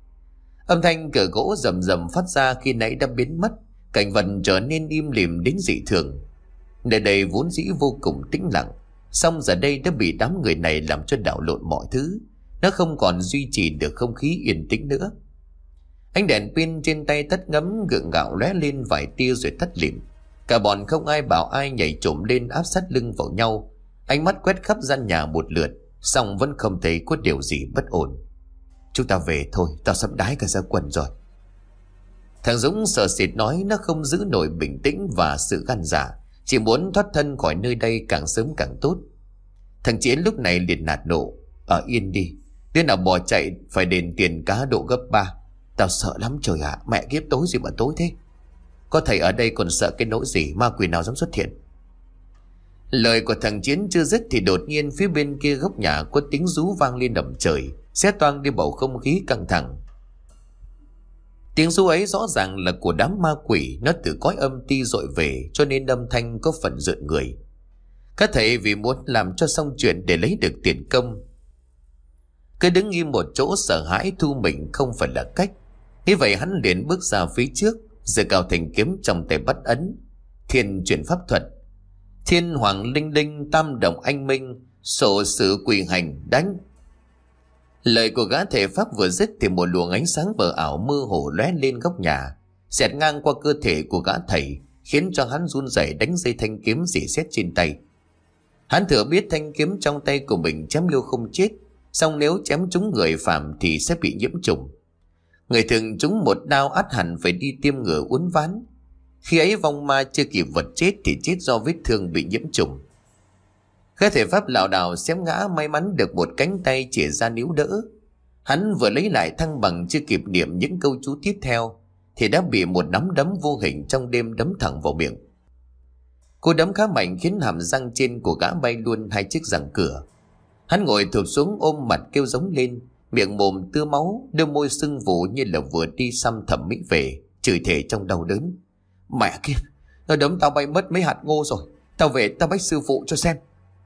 Âm thanh cửa gỗ rầm rầm phát ra khi nãy đã biến mất, cảnh vật trở nên im lìm đến dị thường. Nơi đây vốn dĩ vô cùng tĩnh lặng, song giờ đây đã bị đám người này làm cho đảo lộn mọi thứ. Nó không còn duy trì được không khí yên tĩnh nữa. Ánh đèn pin trên tay tắt ngấm, gượng gạo lóe lên vài tia rồi tắt lịm. Cả bọn không ai bảo ai nhảy trộm lên áp sát lưng vào nhau. Ánh mắt quét khắp gian nhà một lượt, song vẫn không thấy có điều gì bất ổn. Chúng ta về thôi, tao sắp đái cả ra quần rồi. Thằng Dũng sợ sệt nói, nó không giữ nổi bình tĩnh và sự gan dạ, chỉ muốn thoát thân khỏi nơi đây càng sớm càng tốt. Thằng Chiến lúc này liền nạt nộ. Ở yên đi, đứa nào bỏ chạy phải đền tiền cá độ gấp ba. Tao sợ lắm trời ạ, à, mẹ kiếp tối gì mà tối thế. Có thầy ở đây còn sợ cái nỗi gì, ma quỷ nào dám xuất hiện. Lời của thằng Chiến chưa dứt thì đột nhiên phía bên kia góc nhà có tiếng rú vang lên đầm trời, xé toang đi bầu không khí căng thẳng. Tiếng rú ấy rõ ràng là của đám ma quỷ, nó từ cõi âm ti dội về, cho nên âm thanh có phần rợn người. Các thầy vì muốn làm cho xong chuyện để lấy được tiền công. Cứ đứng im một chỗ sợ hãi thu mình không phải là cách. Như vậy hắn liền bước ra phía trước, giơ cao thanh kiếm trong tay bắt ấn. Thiên chuyển pháp thuật. Thiên hoàng linh linh, tam động anh minh, sổ sự quỳ hành đánh. Lời của gã thể pháp vừa dứt thì một luồng ánh sáng mờ ảo mơ hồ lóe lên góc nhà, xẹt ngang qua cơ thể của gã thầy, khiến cho hắn run rẩy đánh rơi thanh kiếm rỉ sét trên tay. Hắn thừa biết thanh kiếm trong tay của mình chém lưu không chết, song nếu chém trúng người phạm thì sẽ bị nhiễm trùng. Người thường trúng một đao ắt hẳn phải đi tiêm ngừa uốn ván. Khi ấy vong ma chưa kịp vật chết thì chết do vết thương bị nhiễm trùng. Gã thể pháp lảo đảo xém ngã, may mắn được một cánh tay chìa ra níu đỡ. Hắn vừa lấy lại thăng bằng chưa kịp niệm những câu chú tiếp theo thì đã bị một nắm đấm vô hình trong đêm đấm thẳng vào miệng. Cú đấm khá mạnh khiến hàm răng trên của gã bay luôn hai chiếc răng cửa. Hắn ngồi thụp xuống ôm mặt kêu giống lên, miệng mồm tưa máu, đôi môi sưng vù như là vừa đi xăm thẩm mỹ về, chửi thề trong đau đớn. Mẹ kiếp, nó đấm tao bay mất mấy hạt ngô rồi, tao về tao bách sư phụ cho xem.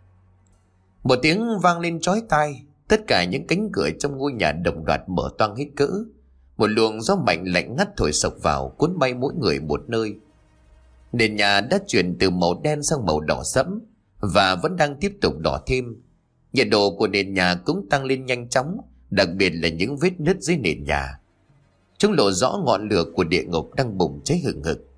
Một tiếng vang lên chói tai, tất cả những cánh cửa trong ngôi nhà đồng loạt mở toang hết cỡ. Một luồng gió mạnh lạnh ngắt thổi sộc vào, cuốn bay mỗi người một nơi. Nền nhà đã chuyển từ màu đen sang màu đỏ sẫm và vẫn đang tiếp tục đỏ thêm. Nhiệt độ của nền nhà cũng tăng lên nhanh chóng, đặc biệt là những vết nứt dưới nền nhà. Chúng lộ rõ ngọn lửa của địa ngục đang bùng cháy hừng hực.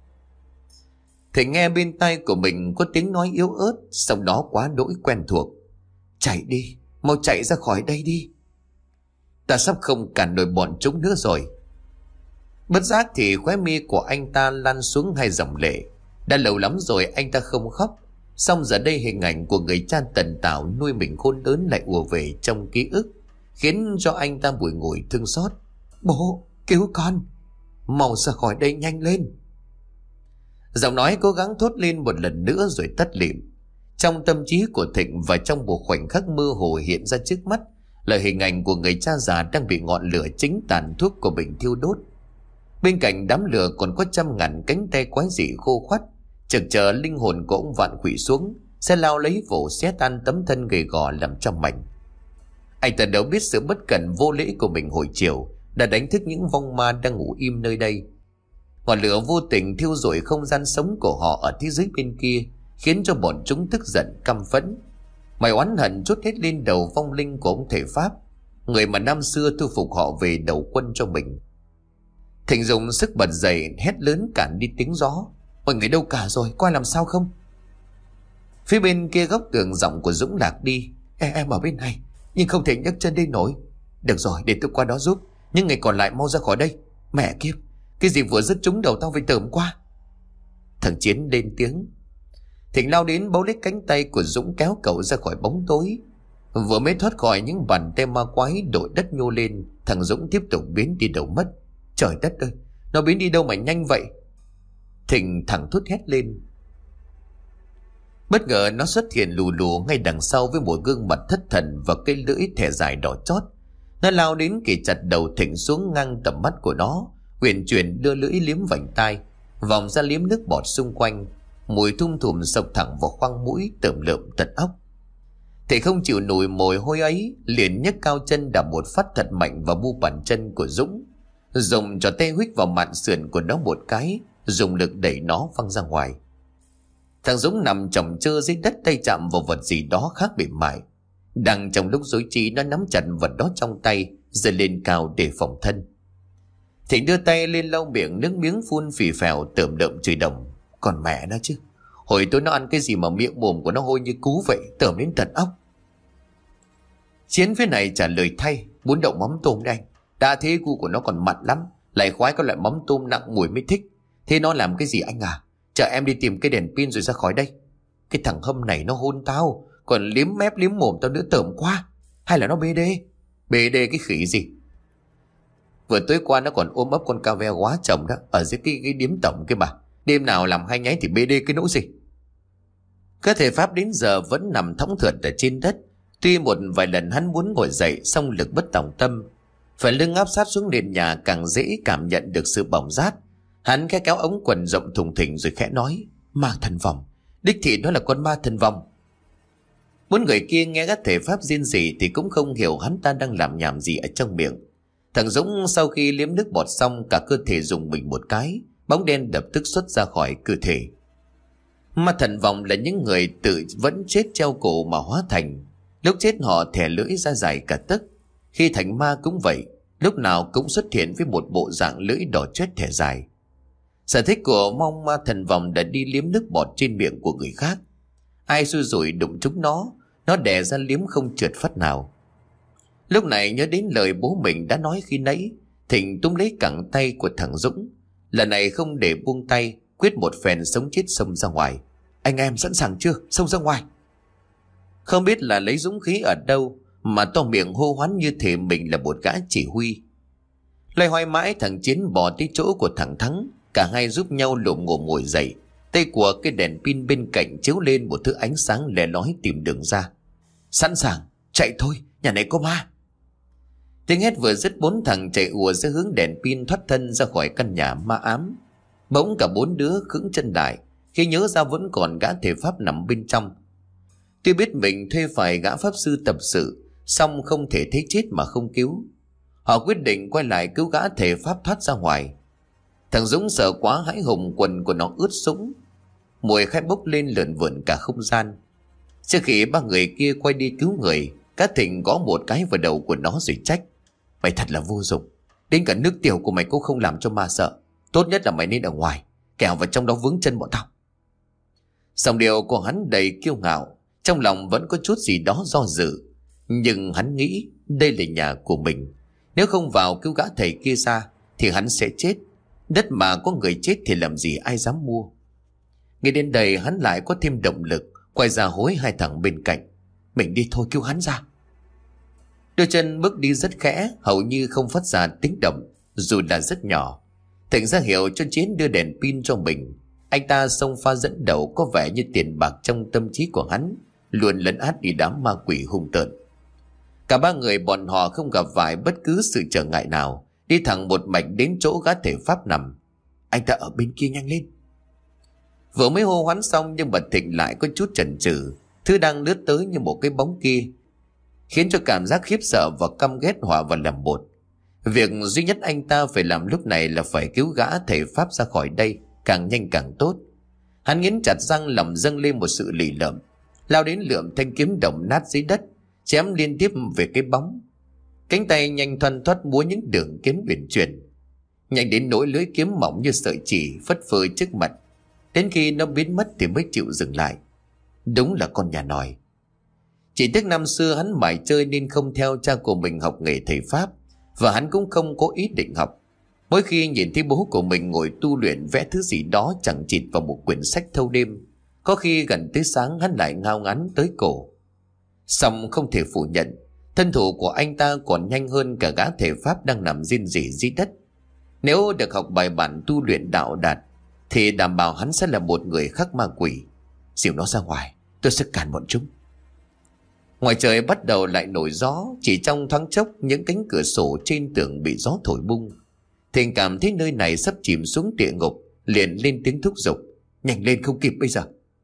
Thầy nghe bên tai của mình có tiếng nói yếu ớt, sau đó quá đỗi quen thuộc. Chạy đi, mau chạy ra khỏi đây đi. Ta sắp không cản nổi bọn chúng nữa rồi. Bất giác thì khóe mi của anh ta lan xuống hai dòng lệ. Đã lâu lắm rồi anh ta không khóc, song giờ đây hình ảnh của người cha tần tảo nuôi mình khôn lớn lại ùa về trong ký ức, khiến cho anh ta bùi ngùi thương xót. Bố, cứu con, mau ra khỏi đây nhanh lên. Giọng nói cố gắng thốt lên một lần nữa rồi tắt lịm. Trong tâm trí của Thịnh và trong một khoảnh khắc mơ hồ hiện ra trước mắt là hình ảnh của người cha già đang bị ngọn lửa chính tàn thuốc của mình thiêu đốt. Bên cạnh đám lửa còn có trăm ngàn cánh tay quái dị khô khoắt, chực chờ linh hồn của ông vạn quỷ xuống sẽ lao lấy vồ xé tan tấm thân gầy gò làm trăm mảnh. Anh ta đâu biết sự bất cẩn vô lễ của mình hồi chiều đã đánh thức những vong ma đang ngủ im nơi đây. Ngọn lửa vô tình thiêu rụi không gian sống của họ ở thế giới bên kia, khiến cho bọn chúng tức giận căm phẫn. Mày oán hận trút hết lên đầu vong linh của ông thể pháp, người mà năm xưa thu phục họ về đầu quân cho mình. Thịnh dùng sức bật dậy hét lớn cản đi tiếng gió. Mọi người đâu cả rồi, coi làm sao không? Phía bên kia góc tường giọng của Dũng lạc đi. Em, em ở bên này nhưng không thể nhấc chân đi nổi. Được rồi, để tôi qua đó giúp, nhưng người còn lại mau ra khỏi đây. Mẹ kiếp, cái gì vừa dứt trúng đầu tao về tởm qua. Thằng Chiến lên tiếng. Thịnh lao đến bấu lấy cánh tay của Dũng kéo cậu ra khỏi bóng tối. Vừa mới thoát khỏi những bàn tay ma quái đội đất nhô lên, thằng Dũng tiếp tục biến đi đâu mất. Trời đất ơi, nó biến đi đâu mà nhanh vậy? Thịnh thẳng thốt hét lên. Bất ngờ nó xuất hiện lù lù ngay đằng sau với một gương mặt thất thần và cây lưỡi thẻ dài đỏ chót. Nó lao đến kề chặt đầu Thịnh xuống ngang tầm mắt của nó, uyển chuyển đưa lưỡi liếm vành tai, vòng ra liếm nước bọt xung quanh. Mùi thum thùm sộc thẳng vào khoang mũi tởm lợm tận óc. Thầy không chịu nổi mùi hôi ấy, liền nhấc cao chân đạp một phát thật mạnh vào mu bàn chân của Dũng, dùng cho tay huých vào mạn sườn của nó một cái, dùng lực đẩy nó văng ra ngoài. Thằng Dũng nằm chồng chơ dưới đất, tay chạm vào vật gì đó khác mềm mại. Đang trong lúc rối trí, nó nắm chặt vật đó trong tay, giơ lên cao để phòng thân. Thịnh đưa tay lên lau miệng, nước miếng phun phì phèo tởm lợm chửi đồng. Còn mẹ nó chứ, hồi tối nó ăn cái gì mà miệng mồm của nó hôi như cú vậy, tởm đến tận óc. Chiến phía này trả lời thay. Bún đậu mắm tôm đấy anh. Đã thế gu của nó còn mặn lắm, lại khoái các loại mắm tôm nặng mùi mới thích. Thế nó làm cái gì anh à? Chờ em đi tìm cái đèn pin rồi ra khỏi đây. Cái thằng Hâm này nó hôn tao, còn liếm mép liếm mồm tao nữa, tởm quá. Hay là nó bê đê? Bê đê cái khỉ gì? Vừa tối qua nó còn ôm ấp con ca ve quá chồng đó ở dưới cái, cái điếm tổng kia mà. Đêm nào làm hai nháy thì bê đê cái nỗi gì. Các thầy pháp đến giờ vẫn nằm thõng thượt ở trên đất. Tuy một vài lần hắn muốn ngồi dậy, song lực bất tòng tâm, phải lưng áp sát xuống nền nhà càng dễ cảm nhận được sự bỏng rát. Hắn khẽ kéo ống quần rộng thùng thình rồi khẽ nói. Ma thần vòng, đích thị nó là con ma thần vòng. Bốn người kia nghe các thể pháp riêng gì thì cũng không hiểu hắn ta đang làm nhảm gì ở trong miệng. Thằng Dũng sau khi liếm nước bọt xong, cả cơ thể rùng mình một cái, bóng đen lập tức xuất ra khỏi cơ thể. Ma thần vong là những người tự vẫn chết treo cổ mà hóa thành. Lúc chết họ thè lưỡi ra dài cả tấc. Khi thành ma cũng vậy, lúc nào cũng xuất hiện với một bộ dạng lưỡi đỏ chét thẻ dài. Sở thích của mong ma thần vong đã đi liếm nước bọt trên miệng của người khác. Ai xui rủi đụng trúng nó, nó đè ra liếm không trượt phát nào. Lúc này nhớ đến lời bố mình đã nói khi nãy, Thịnh túm lấy cẳng tay của thằng Dũng. Lần này không để buông tay, quyết một phen sống chết xông ra ngoài. Anh em sẵn sàng chưa? Xông ra ngoài. Không biết là lấy dũng khí ở đâu mà to miệng hô hoán như thể mình là một gã chỉ huy. Loay hoay mãi, thằng Chiến bỏ tới chỗ của thằng Thắng. Cả hai giúp nhau lồm ngồm ngồi dậy. Tay của cái đèn pin bên cạnh chiếu lên một thứ ánh sáng lè lói tìm đường ra. Sẵn sàng, chạy thôi, nhà này có ma. Tiếng hét vừa dứt, bốn thằng chạy ùa ra hướng đèn pin thoát thân ra khỏi căn nhà ma ám. Bỗng cả bốn đứa khựng chân lại khi nhớ ra vẫn còn gã thể pháp nằm bên trong. Tuy biết mình thuê phải gã pháp sư tập sự, song không thể thấy chết mà không cứu. Họ quyết định quay lại cứu gã thể pháp thoát ra ngoài. Thằng Dũng sợ quá hãi hùng, quần của nó ướt sũng, mùi khai bốc lên lượn vượn cả không gian. Trước khi ba người kia quay đi cứu người, Cá Thịnh gõ một cái vào đầu của nó rồi trách: Mày thật là vô dụng, đến cả nước tiểu của mày cũng không làm cho ma sợ. Tốt nhất là mày nên ở ngoài, kẻo vào trong đó vướng chân bọn tao. Dòng điệu của hắn đầy kiêu ngạo, trong lòng vẫn có chút gì đó do dự. Nhưng hắn nghĩ đây là nhà của mình, nếu không vào cứu gã thầy kia ra thì hắn sẽ chết. Đất mà có người chết thì làm gì ai dám mua. Ngay đến đây hắn lại có thêm động lực, quay ra hối hai thằng bên cạnh: Mình đi thôi, cứu hắn ra. Đôi chân bước đi rất khẽ, hầu như không phát ra tiếng động, dù là rất nhỏ. Thịnh ra hiệu cho Chiến đưa đèn pin cho mình. Anh ta xông pha dẫn đầu, có vẻ như tiền bạc trong tâm trí của hắn luôn lấn át đi đám ma quỷ hung tợn. Cả ba người bọn họ không gặp phải bất cứ sự trở ngại nào, đi thẳng một mạch đến chỗ gã thể pháp nằm. Anh ta ở bên kia, nhanh lên. Vừa mới hô hoán xong nhưng bà Thịnh lại có chút chần chừ. Thứ đang lướt tới như một cái bóng kia khiến cho cảm giác khiếp sợ và căm ghét hòa vào làm một. Việc duy nhất anh ta phải làm lúc này là phải cứu gã thể pháp ra khỏi đây, càng nhanh càng tốt. Hắn nghiến chặt răng, lòng dâng lên một sự lì lợm, lao đến lượm thanh kiếm đồng nát dưới đất, chém liên tiếp về cái bóng. Cánh tay nhanh thoăn thoắt múa những đường kiếm uyển chuyển, nhanh đến nỗi lưỡi kiếm mỏng như sợi chỉ phất phơ trước mặt. Đến khi nó biến mất thì mới chịu dừng lại. Đúng là con nhà nòi. Chỉ tiếc năm xưa hắn mải chơi nên không theo cha của mình học nghề thầy pháp, và hắn cũng không có ý định học. Mỗi khi nhìn thấy bố của mình ngồi tu luyện vẽ thứ gì đó chẳng chịt vào một quyển sách thâu đêm, có khi gần tới sáng hắn lại ngao ngán tới cổ. Song không thể phủ nhận, thân thủ của anh ta còn nhanh hơn cả gã thể pháp đang nằm rên rỉ dưới đất. Nếu được học bài bản tu luyện đạo đạt thì đảm bảo hắn sẽ là một người khắc ma quỷ. Dìu nó ra ngoài, tôi sẽ cản bọn chúng. Ngoài trời bắt đầu lại nổi gió. Chỉ trong thoáng chốc, những cánh cửa sổ trên tường bị gió thổi bung. Thịnh cảm thấy nơi này sắp chìm xuống địa ngục, liền lên tiếng thúc giục: Nhanh lên, không kịp bây giờ.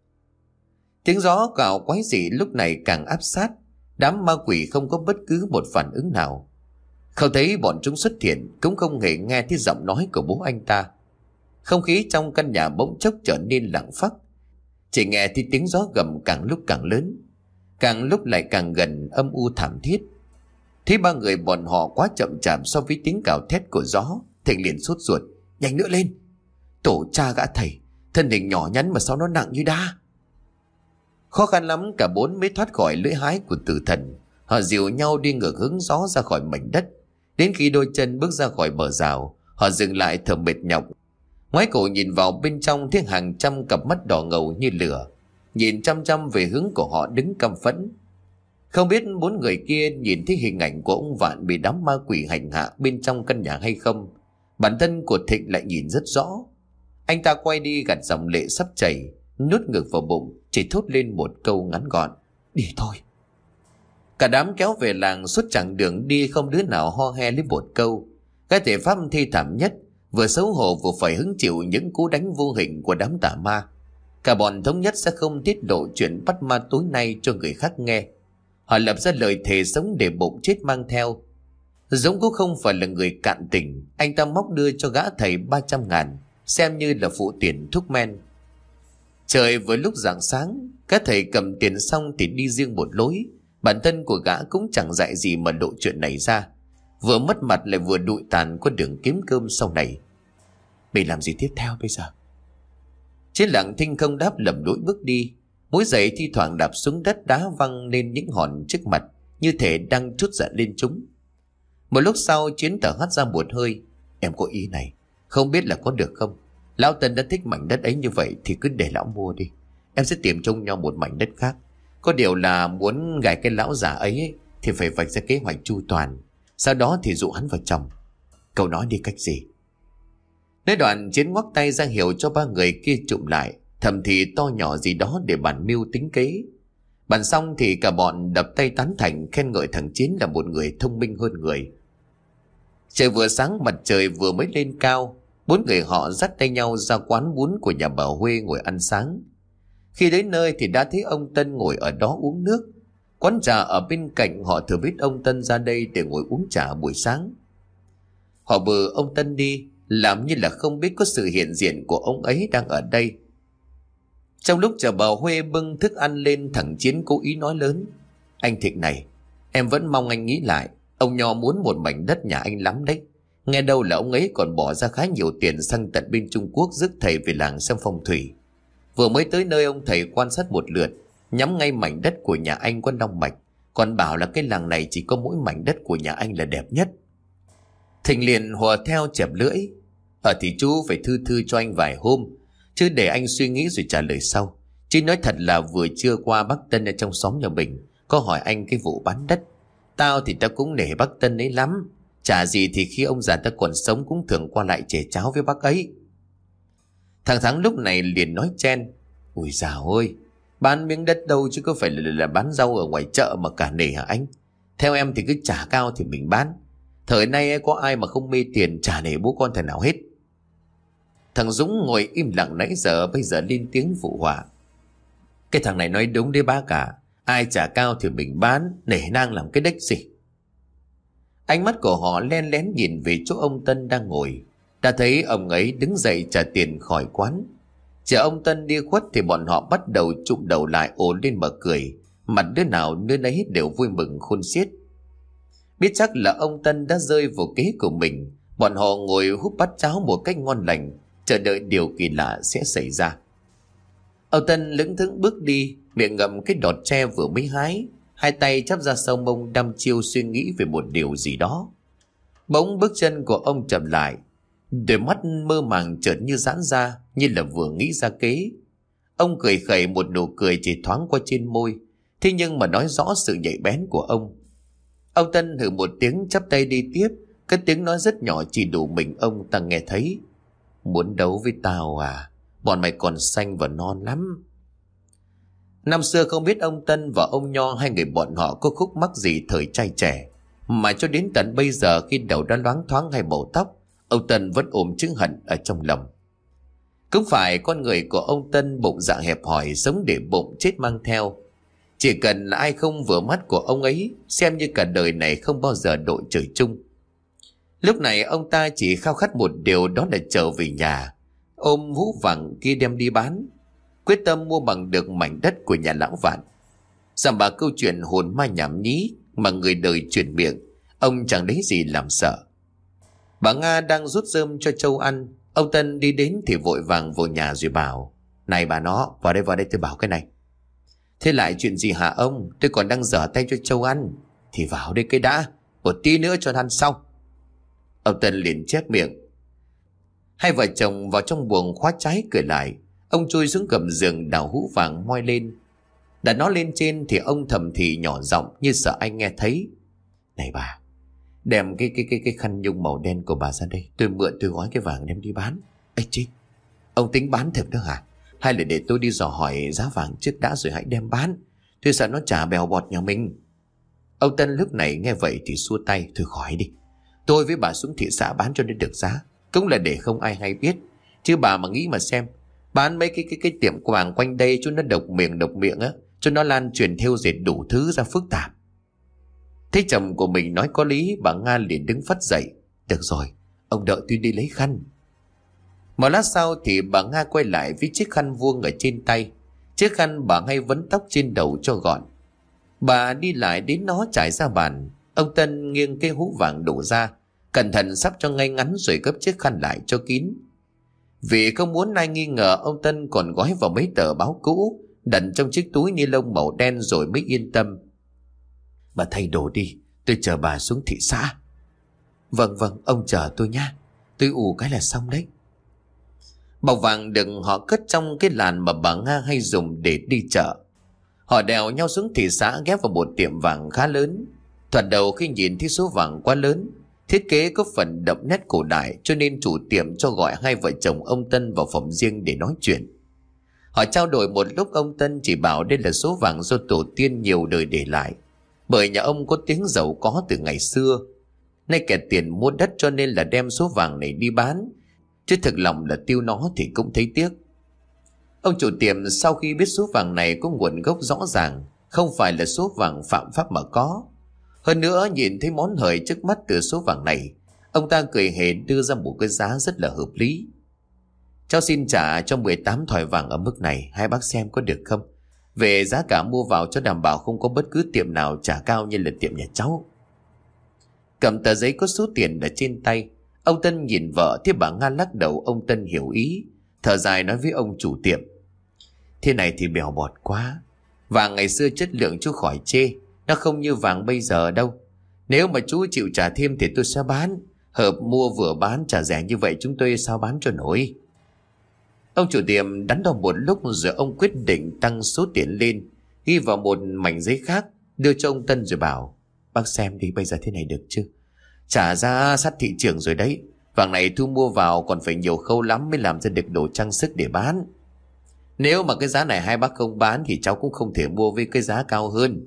Tiếng gió cào quái dị lúc này càng áp sát. Đám ma quỷ không có bất cứ một phản ứng nào. Không thấy bọn chúng xuất hiện, cũng không hề nghe thấy giọng nói của bố anh ta. Không khí trong căn nhà bỗng chốc trở nên lặng phắc. Chỉ nghe thấy tiếng gió gầm càng lúc càng lớn, càng lúc lại càng gần, âm u thảm thiết. Thấy ba người bọn họ quá chậm chạp so với tiếng cào thét của gió, Thịnh liền sốt ruột: Nhanh nữa lên. Tổ cha gã thầy, thân hình nhỏ nhắn mà sao nó nặng như đá. Khó khăn lắm cả bốn mới thoát khỏi lưỡi hái của tử thần. Họ dìu nhau đi ngược hướng gió ra khỏi mảnh đất. Đến khi đôi chân bước ra khỏi bờ rào, họ dừng lại thở mệt nhọc, ngoái cổ nhìn vào bên trong, thấy hàng trăm cặp mắt đỏ ngầu như lửa nhìn chăm chăm về hướng của họ đứng căm phẫn. Không biết bốn người kia nhìn thấy hình ảnh của ông Vạn bị đám ma quỷ hành hạ bên trong căn nhà hay không. Bản thân của Thịnh lại nhìn rất rõ. Anh ta quay đi gạt dòng lệ sắp chảy, nuốt ngực vào bụng, chỉ thốt lên một câu ngắn gọn: Đi thôi. Cả đám kéo về làng. Suốt chặng đường đi không đứa nào ho he lấy một câu. Cái thể pháp thi thảm nhất, vừa xấu hổ vừa phải hứng chịu những cú đánh vô hình của đám tà ma. Cả bọn thống nhất sẽ không tiết lộ chuyện bắt ma tối nay cho người khác nghe. Họ lập ra lời thề sống để bụng chết mang theo. Dũng cũng không phải là người cạn tình, anh ta móc đưa cho gã thầy ba trăm ngàn, xem như là phụ tiền thuốc men. Trời vừa lúc rạng sáng, các thầy cầm tiền xong thì đi riêng một lối. Bản thân của gã cũng chẳng dạy gì mà lộ chuyện này ra, vừa mất mặt lại vừa đụi tàn con đường kiếm cơm sau này. Mình làm gì tiếp theo bây giờ? Trên lặng thinh không đáp, lầm lũi bước đi. Mũi giày thi thoảng đạp xuống đất đá văng lên những hòn trước mặt, như thể đang trút giận lên chúng. Một lúc sau Chiến thở hắt ra một hơi. Em có ý này, không biết là có được không? Lão Tân đã thích mảnh đất ấy như vậy thì cứ để lão mua đi. Em sẽ tìm trông nhau một mảnh đất khác. Có điều là muốn gài cái lão già ấy, ấy thì phải vạch ra kế hoạch chu toàn, sau đó thì dụ hắn vào chồng. Cậu nói đi cách gì? Nói đoạn Chiến ngoắc tay ra hiệu cho ba người kia chụm lại, thầm thì to nhỏ gì đó để bàn mưu tính kế. Bàn xong thì cả bọn đập tay tán thành, khen ngợi thằng Chiến là một người thông minh hơn người. Trời vừa sáng, mặt trời vừa mới lên cao, bốn người họ dắt tay nhau ra quán bún của nhà bà Huê ngồi ăn sáng. Khi đến nơi thì đã thấy ông Tân ngồi ở đó uống nước. Quán trà ở bên cạnh, họ thừa biết ông Tân ra đây để ngồi uống trà buổi sáng. Họ bừ ông Tân đi, làm như là không biết có sự hiện diện của ông ấy đang ở đây. Trong lúc chờ bà Huê bưng thức ăn lên, thằng Chiến cố ý nói lớn: Anh Thịnh này, em vẫn mong anh nghĩ lại. Ông Nho muốn một mảnh đất nhà anh lắm đấy. Nghe đâu là ông ấy còn bỏ ra khá nhiều tiền sang tận bên Trung Quốc rước thầy về làng xem phong thủy. Vừa mới tới nơi, ông thầy quan sát một lượt, nhắm ngay mảnh đất của nhà anh có long mạch, còn bảo là cái làng này chỉ có mỗi mảnh đất của nhà anh là đẹp nhất. Thịnh liền hùa theo chẹp lưỡi: Ở thì chú phải thư thư cho anh vài hôm, chứ để anh suy nghĩ rồi trả lời sau. Chứ nói thật là vừa trưa qua bác Tân ở trong xóm nhà mình có hỏi anh cái vụ bán đất. Tao thì tao cũng nể bác Tân ấy lắm. Chả gì thì khi ông già ta còn sống cũng thường qua lại chè cháo với bác ấy. Thằng Thắng lúc này liền nói chen: Ui dào ơi, bán miếng đất đâu chứ có phải là, là bán rau ở ngoài chợ mà cả nể hả anh? Theo em thì cứ trả cao thì mình bán. Thời nay có ai mà không mê tiền trả nể bố con thằng nào hết. Thằng Dũng ngồi im lặng nãy giờ bây giờ lên tiếng phụ họa: Cái thằng này nói đúng đấy bác cả. Ai trả cao thì mình bán, nể nang làm cái đếch gì. Ánh mắt của họ len lén nhìn về chỗ ông Tân đang ngồi. Đã thấy ông ấy đứng dậy trả tiền khỏi quán. Chờ ông Tân đi khuất thì bọn họ bắt đầu chụm đầu lại ồ lên mà cười. Mặt đứa nào đứa nấy đều vui mừng khôn xiết. Biết chắc là ông Tân đã rơi vào kế của mình, bọn họ ngồi húp bát cháo một cách ngon lành, chờ đợi điều kỳ lạ sẽ xảy ra. Ông Tân lững thững bước đi, miệng ngậm cái đọt tre vừa mới hái, hai tay chắp ra sau mông đăm chiêu suy nghĩ về một điều gì đó. Bỗng bước chân của ông chậm lại, đôi mắt mơ màng chợt như giãn ra, như là vừa nghĩ ra kế. Ông cười khẩy một nụ cười chỉ thoáng qua trên môi, thế nhưng mà nói rõ sự nhạy bén của ông. Ông Tân hừ một tiếng chắp tay đi tiếp, cái tiếng nói rất nhỏ chỉ đủ mình ông ta nghe thấy: Muốn đấu với tao à? Bọn mày còn xanh và non lắm. Năm xưa không biết ông Tân và ông Nho hai người bọn họ có khúc mắc gì thời trai trẻ, mà cho đến tận bây giờ khi đầu đã loáng thoáng hai bầu tóc, ông Tân vẫn ôm chữ hận ở trong lòng. Cũng phải con người của ông Tân bụng dạ hẹp hòi, sống để bụng chết mang theo. Chỉ cần là ai không vừa mắt của ông ấy, xem như cả đời này không bao giờ đội trời chung. Lúc này ông ta chỉ khao khát một điều, đó là trở về nhà, ôm hũ vàng kia đem đi bán, quyết tâm mua bằng được mảnh đất của nhà lão Vạn. Rằng bà câu chuyện hồn ma nhảm nhí mà người đời truyền miệng, ông chẳng lấy gì làm sợ. Bà Nga đang rút rơm cho trâu ăn, ông Tân đi đến thì vội vàng vào nhà rồi bảo: Này bà nó, vào đây vào đây tôi bảo cái này. Thế lại chuyện gì hả ông? Tôi còn đang dở tay cho trâu ăn. Thì vào đây cái đã, một tí nữa cho ăn xong. Ông Tân liền chép miệng. Hai vợ chồng vào trong buồng khóa trái cười lại. Ông chui xuống gầm giường đào hũ vàng moi lên. Đặt nó lên trên thì ông thầm thì nhỏ giọng như sợ anh nghe thấy: Này bà, đem cái cái cái cái khăn nhung màu đen của bà ra đây, tôi mượn tôi gói cái vàng đem đi bán. Ê chết, ông tính bán thật đó hả? Hay là để tôi đi dò hỏi giá vàng trước đã rồi hãy đem bán, tôi sợ nó trả bèo bọt nhà mình. Ông Tân lúc này nghe vậy thì xua tay: Thôi khỏi đi, tôi với bà xuống thị xã bán cho nên được giá, cũng là để không ai hay biết. Chứ bà mà nghĩ mà xem, Bán mấy cái cái cái tiệm vàng quanh đây cho nó độc miệng độc miệng á, cho nó lan truyền thêu dệt đủ thứ ra phức tạp. Thấy chồng của mình nói có lý, bà Nga liền đứng phắt dậy. Được rồi, ông đợi tôi đi lấy khăn. Một lát sau thì bà Nga quay lại với chiếc khăn vuông ở trên tay. Chiếc khăn bà hay vấn tóc trên đầu cho gọn. Bà đi lại đến nó trải ra bàn. Ông Tân nghiêng cái hũ vàng đổ ra, cẩn thận sắp cho ngay ngắn rồi gấp chiếc khăn lại cho kín. Vì không muốn ai nghi ngờ, ông Tân còn gói vào mấy tờ báo cũ, đặt trong chiếc túi ni lông màu đen rồi mới yên tâm. Bà thay đồ đi, tôi chờ bà xuống thị xã. Vâng vâng, ông chờ tôi nhá, tôi ù cái là xong đấy. Bọc vàng đựng họ cất trong cái làn mà bà Nga hay dùng để đi chợ. Họ đèo nhau xuống thị xã, ghé vào một tiệm vàng khá lớn. Thoạt đầu khi nhìn thấy số vàng quá lớn, thiết kế có phần đậm nét cổ đại, cho nên chủ tiệm cho gọi hai vợ chồng ông Tân vào phòng riêng để nói chuyện. Họ trao đổi một lúc, ông Tân chỉ bảo đây là số vàng do tổ tiên nhiều đời để lại, bởi nhà ông có tiếng giàu có từ ngày xưa. Nay kẹt tiền mua đất cho nên là đem số vàng này đi bán, chứ thực lòng là tiêu nó thì cũng thấy tiếc. Ông chủ tiệm sau khi biết số vàng này có nguồn gốc rõ ràng, không phải là số vàng phạm pháp mà có. Hơn nữa nhìn thấy món hời trước mắt từ số vàng này, ông ta cười hề đưa ra một cái giá rất là hợp lý. Cháu xin trả cho mười tám thỏi vàng ở mức này, hai bác xem có được không? Về giá cả mua vào cho đảm bảo không có bất cứ tiệm nào trả cao như là tiệm nhà cháu. Cầm tờ giấy có số tiền ở trên tay, ông Tân nhìn vợ, thế bà Nga lắc đầu. Ông Tân hiểu ý, thở dài nói với ông chủ tiệm. Thế này thì bèo bọt quá. Vàng ngày xưa chất lượng chú khỏi chê, nó không như vàng bây giờ đâu. Nếu mà chú chịu trả thêm thì tôi sẽ bán. Hợp mua vừa bán trả rẻ như vậy chúng tôi sao bán cho nổi. Ông chủ tiệm đắn đo một lúc rồi ông quyết định tăng số tiền lên, ghi vào một mảnh giấy khác, đưa cho ông Tân rồi bảo. Bác xem đi, bây giờ thế này được chứ? Trả ra sát thị trường rồi đấy. Vàng này thu mua vào còn phải nhiều khâu lắm mới làm ra được đồ trang sức để bán. Nếu mà cái giá này hai bác không bán thì cháu cũng không thể mua với cái giá cao hơn.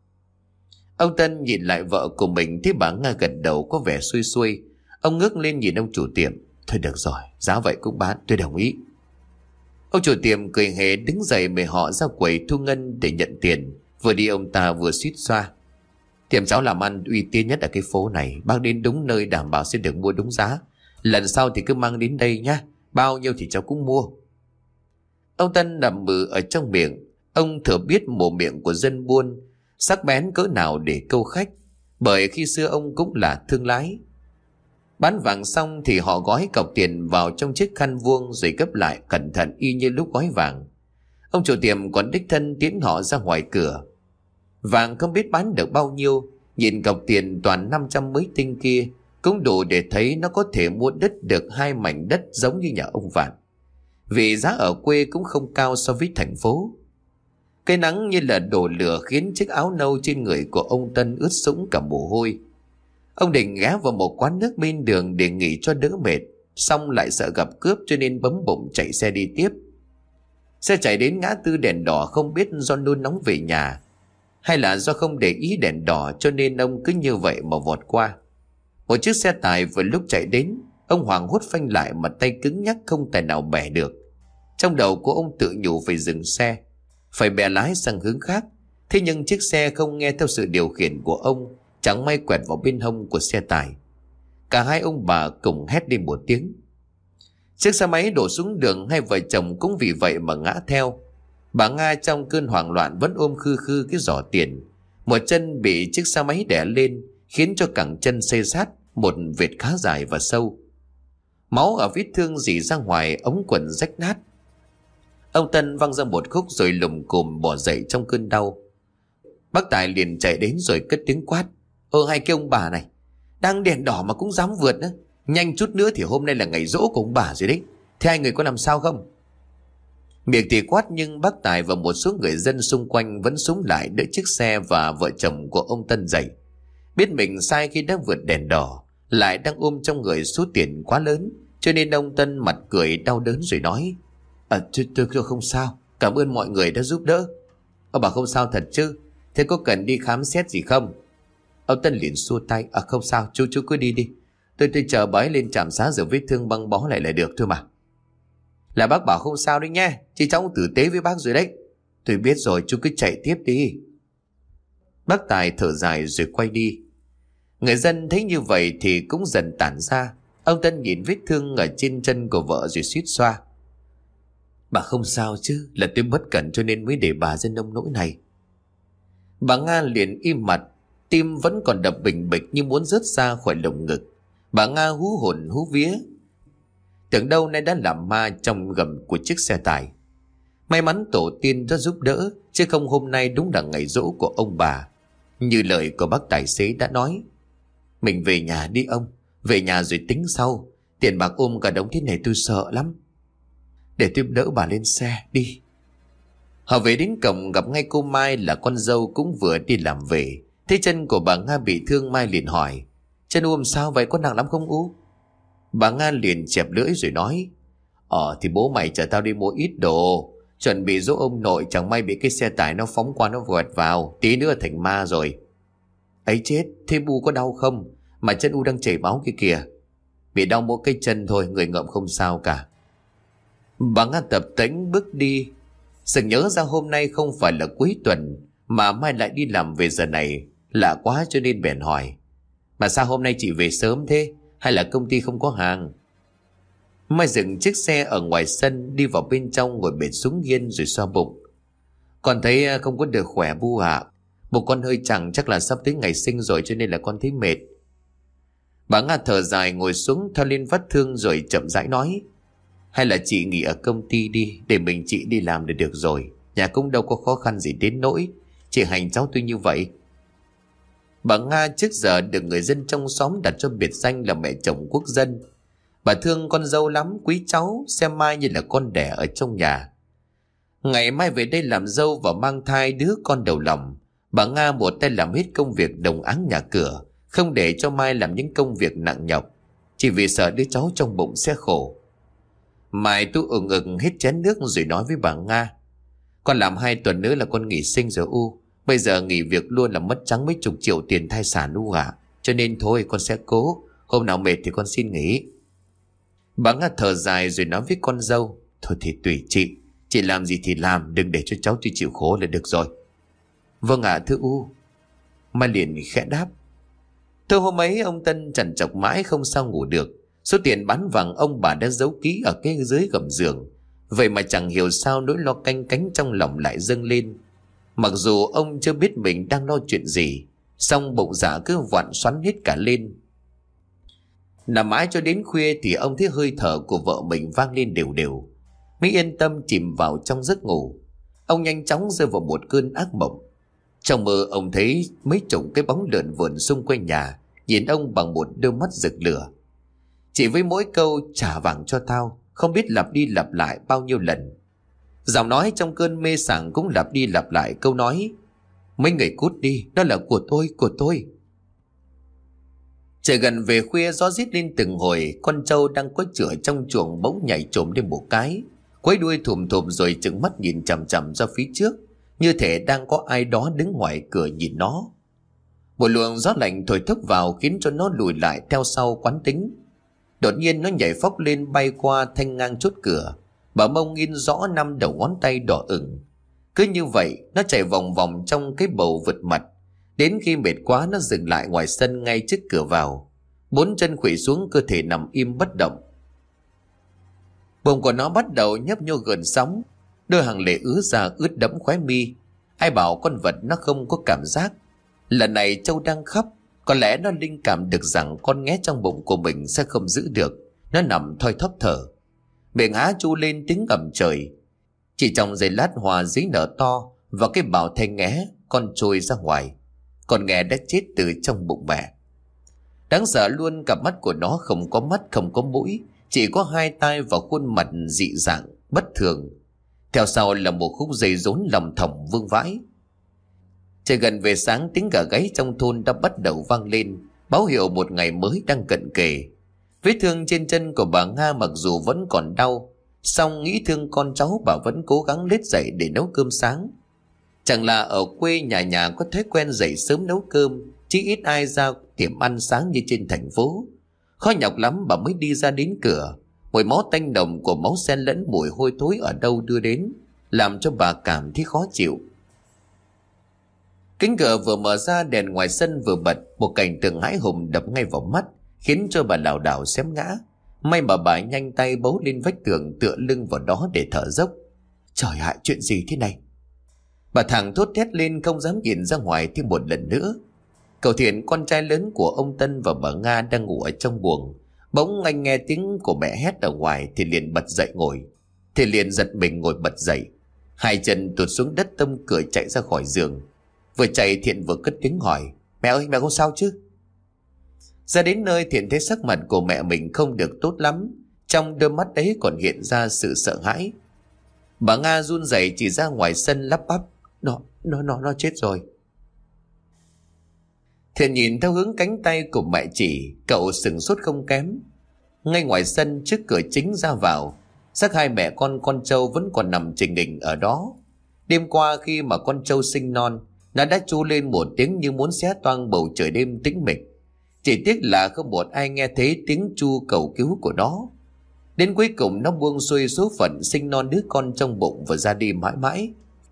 Ông Tân nhìn lại vợ của mình, thấy bà Nga gật đầu có vẻ xuôi xuôi. Ông ngước lên nhìn ông chủ tiệm. Thôi được rồi, giá vậy cũng bán, tôi đồng ý. Ông chủ tiệm cười hề đứng dậy mời họ ra quầy thu ngân để nhận tiền. Vừa đi ông ta vừa suýt xoa. Tiệm cháu làm ăn uy tín nhất ở cái phố này, bác đến đúng nơi đảm bảo sẽ được mua đúng giá. Lần sau thì cứ mang đến đây nhá, bao nhiêu thì cháu cũng mua. Ông Tân nằm mừ ở trong miệng. Ông thừa biết mồm miệng của dân buôn sắc bén cỡ nào để câu khách, bởi khi xưa ông cũng là thương lái. Bán vàng xong thì họ gói cọc tiền vào trong chiếc khăn vuông rồi gấp lại cẩn thận y như lúc gói vàng. Ông chủ tiệm còn đích thân tiến họ ra ngoài cửa. Vàng không biết bán được bao nhiêu, nhìn cọc tiền toàn năm trăm mới tinh kia cũng đủ để thấy nó có thể mua đất được hai mảnh đất giống như nhà ông Vạn. Vì giá ở quê cũng không cao so với thành phố. Cái nắng như là đổ lửa khiến chiếc áo nâu trên người của ông Tân ướt sũng cả mồ hôi. Ông định ghé vào một quán nước bên đường để nghỉ cho đỡ mệt, xong lại sợ gặp cướp cho nên bấm bụng chạy xe đi tiếp. Xe chạy đến ngã tư đèn đỏ, không biết do nôn nóng về nhà hay là do không để ý đèn đỏ cho nên ông cứ như vậy mà vọt qua. Một chiếc xe tải vừa lúc chạy đến, ông hoảng hốt phanh lại mà tay cứng nhắc không tài nào bẻ được. Trong đầu của ông tự nhủ phải dừng xe, phải bẻ lái sang hướng khác. Thế nhưng chiếc xe không nghe theo sự điều khiển của ông, chẳng may quẹt vào bên hông của xe tải. Cả hai ông bà cùng hét lên một tiếng. Chiếc xe máy đổ xuống đường, hai vợ chồng cũng vì vậy mà ngã theo. Bà Nga trong cơn hoảng loạn vẫn ôm khư khư cái giỏ tiền. Một chân bị chiếc xe máy đè lên, khiến cho cẳng chân xê sát một vệt khá dài và sâu. Máu ở vết thương rỉ ra ngoài, ống quần rách nát. Ông Tân văng ra một khúc rồi lùm cùm bỏ dậy trong cơn đau. Bác Tài liền chạy đến rồi cất tiếng quát. Ơ hai cái ông bà này, đang đèn đỏ mà cũng dám vượt nữa. Nhanh chút nữa thì hôm nay là ngày giỗ của ông bà rồi đấy. Thế hai người có làm sao không? Miệng thì quát nhưng bác Tài và một số người dân xung quanh vẫn súng lại đỡ chiếc xe và vợ chồng của ông Tân dậy. Biết mình sai khi đã vượt đèn đỏ, lại đang ôm trong người số tiền quá lớn, cho nên ông Tân mặt cười đau đớn rồi nói. À, tôi, tôi, tôi không sao, cảm ơn mọi người đã giúp đỡ. Ông bà không sao thật chứ? Thế có cần đi khám xét gì không? Ông Tân liền xua tay. À không sao, chú chú cứ đi đi. Tôi tôi chờ bà ấy lên trạm xá rửa vết thương băng bó lại là được thôi mà. Là bác bảo không sao đấy nhé, chị cháu tử tế với bác rồi đấy. Tôi biết rồi, chú cứ chạy tiếp đi. Bác Tài thở dài rồi quay đi. Người dân thấy như vậy thì cũng dần tản ra. Ông Tân nhìn vết thương ở trên chân của vợ rồi suýt xoa. Bà không sao chứ, là tôi bất cẩn cho nên mới để bà ra nông nỗi này. Bà Nga liền im mặt, tim vẫn còn đập bình bịch như muốn rớt ra khỏi lồng ngực. Bà Nga hú hồn hú vía, tưởng đâu nay đã làm ma trong gầm của chiếc xe tải. May mắn tổ tiên đã giúp đỡ, chứ không hôm nay đúng là ngày giỗ của ông bà. Như lời của bác tài xế đã nói, mình về nhà đi ông, về nhà rồi tính sau. Tiền bạc ôm cả đống thế này tôi sợ lắm. Để tôi đỡ bà lên xe đi. Họ về đến cổng gặp ngay cô Mai là con dâu cũng vừa đi làm về. Thấy chân của bà Nga bị thương, Mai liền hỏi, chân U làm sao vậy, có nặng lắm không U? Bà Nga liền chẹp lưỡi rồi nói, Ờ thì bố mày chở tao đi mua ít đồ, chuẩn bị dỗ ông nội, chẳng may bị cái xe tải nó phóng qua nó vượt vào, tí nữa thành ma rồi. Ấy chết, thế Bu có đau không? Mà chân U đang chảy máu kia kìa. Bị đau mỗi cái chân thôi, người ngợm không sao cả. Bà Nga tập tễnh bước đi. Sực nhớ ra hôm nay không phải là cuối tuần, mà mai lại đi làm về giờ này, lạ quá cho nên bèn hỏi, mà sao hôm nay chị về sớm thế? Hay là công ty không có hàng? Mai dừng chiếc xe ở ngoài sân, đi vào bên trong ngồi bệt xuống nghiên rồi xoa bụng. Con thấy không có được khỏe Bu ạ. Một con hơi chẳng, chắc là sắp tới ngày sinh rồi cho nên là con thấy mệt. Bà Nga thở dài ngồi xuống thoa lên vết thương rồi chậm rãi nói, hay là chị nghỉ ở công ty đi, để mình chị đi làm để được rồi. Nhà cũng đâu có khó khăn gì đến nỗi chị hành cháu tôi như vậy. Bà Nga trước giờ được người dân trong xóm đặt cho biệt danh là mẹ chồng quốc dân. Bà thương con dâu lắm, quý cháu, xem Mai như là con đẻ ở trong nhà. Ngày Mai về đây làm dâu và mang thai đứa con đầu lòng, bà Nga một tay làm hết công việc đồng áng nhà cửa, không để cho Mai làm những công việc nặng nhọc, chỉ vì sợ đứa cháu trong bụng sẽ khổ. Mai tu ừng ừng hết chén nước rồi nói với bà Nga, con làm hai tuần nữa là con nghỉ sinh rồi U. Bây giờ nghỉ việc luôn là mất trắng mấy chục triệu tiền thai sản U à. Cho nên thôi con sẽ cố, hôm nào mệt thì con xin nghỉ. Bà Nga thở dài rồi nói với con dâu, thôi thì tùy chị, chị làm gì thì làm, đừng để cho cháu tôi chịu khổ là được rồi. Vâng ạ, à, thưa U. Mai liền khẽ đáp. Thôi hôm ấy ông Tân trằn trọc mãi không sao ngủ được. Số tiền bán vàng ông bà đã giấu kỹ ở cái dưới gầm giường. Vậy mà chẳng hiểu sao nỗi lo canh cánh trong lòng lại dâng lên. Mặc dù ông chưa biết mình đang lo chuyện gì, song bụng dạ cứ vặn xoắn hết cả lên. Nằm mãi cho đến khuya thì ông thấy hơi thở của vợ mình vang lên đều đều, mới yên tâm chìm vào trong giấc ngủ. Ông nhanh chóng rơi vào một cơn ác mộng. Trong mơ ông thấy mấy chục cái bóng lượn vườn xung quanh nhà, nhìn ông bằng một đôi mắt rực lửa. Chỉ với mỗi câu trả vàng cho tao, không biết lặp đi lặp lại bao nhiêu lần. Giọng nói trong cơn mê sảng cũng lặp đi lặp lại câu nói, mấy người cút đi, đó là của tôi, của tôi. Trời gần về khuya, gió rít lên từng hồi. Con trâu đang có chửa trong chuồng bỗng nhảy trồm lên một cái, quấy đuôi thùm thùm rồi trừng mắt nhìn chằm chằm ra phía trước, như thể đang có ai đó đứng ngoài cửa nhìn nó. Một luồng gió lạnh thổi thốc vào khiến cho nó lùi lại theo sau quán tính. Đột nhiên nó nhảy phóc lên bay qua thanh ngang chốt cửa, bả mông in rõ năm đầu ngón tay đỏ ửng. Cứ như vậy nó chạy vòng vòng trong cái bầu vượt mặt, đến khi mệt quá nó dừng lại ngoài sân ngay trước cửa vào, bốn chân khuỵu xuống, cơ thể nằm im bất động. Bụng của nó bắt đầu nhấp nhô gần sóng, đôi hàng lệ ứa ra ướt đẫm khóe mi. Ai bảo con vật nó không có cảm giác. Lần này Châu đang khóc, có lẽ nó linh cảm được rằng con nghé trong bụng của mình sẽ không giữ được. Nó nằm thoi thóp thở, miệng há chu lên tiếng ầm trời. Chỉ trong giây lát hòa dí nở to và cái bào thai nghé con trôi ra ngoài. Con nghé đã chết từ trong bụng mẹ. Đáng sợ luôn, cặp mắt của nó không có mắt, không có mũi, chỉ có hai tai và khuôn mặt dị dạng bất thường. Theo sau là một khúc dây rốn lòng thòng vương vãi. Trời gần về sáng, tiếng gà gáy trong thôn đã bắt đầu vang lên, báo hiệu một ngày mới đang cận kề. Vết thương trên chân của bà Nga mặc dù vẫn còn đau, song nghĩ thương con cháu, bà vẫn cố gắng lết dậy để nấu cơm sáng. Chẳng là ở quê nhà nhà có thói quen dậy sớm nấu cơm, chứ ít ai ra tiệm ăn sáng như trên thành phố. Khó nhọc lắm bà mới đi ra đến cửa, Mùi máu tanh nồng của máu xen lẫn mùi hôi thối ở đâu đưa đến, làm cho bà cảm thấy khó chịu. Cánh cửa vừa mở ra, đèn ngoài sân vừa bật, một cảnh tượng hãi hùng đập ngay vào mắt, khiến cho bà lảo đảo xém ngã. May mà bà nhanh tay bấu lên vách tường, tựa lưng vào đó để thở dốc. Trời ạ, chuyện gì thế này? Bà thẳng thốt thét lên, không dám nhìn ra ngoài thêm một lần nữa. Cậu Thiện, con trai lớn của ông Tân và bà Nga đang ngủ ở trong buồng. Bỗng anh nghe tiếng của mẹ hét ở ngoài thì liền bật dậy ngồi. Thì liền giật mình ngồi bật dậy, hai chân tụt xuống đất, tông cửa chạy ra khỏi giường. Vừa chạy Thiện vừa cất tiếng hỏi: Mẹ ơi, mẹ không sao chứ? Ra đến nơi, Thiện thấy sắc mặt của mẹ mình không được tốt lắm, trong đôi mắt ấy còn hiện ra sự sợ hãi. Bà Nga run rẩy chỉ ra ngoài sân lắp bắp: Nó, nó, nó, nó chết rồi. Thiện nhìn theo hướng cánh tay của mẹ chỉ, cậu sửng sốt không kém. Ngay ngoài sân trước cửa chính ra vào, xác hai mẹ con con trâu vẫn còn nằm trình hình ở đó. Đêm qua khi mà con trâu sinh non, nó đã tru lên một tiếng như muốn xé toang bầu trời đêm tĩnh mịch. Chỉ tiếc là không một ai nghe thấy tiếng tru cầu cứu của nó. Đến cuối cùng nó buông xuôi số phận sinh non đứa con trong bụng và ra đi mãi mãi.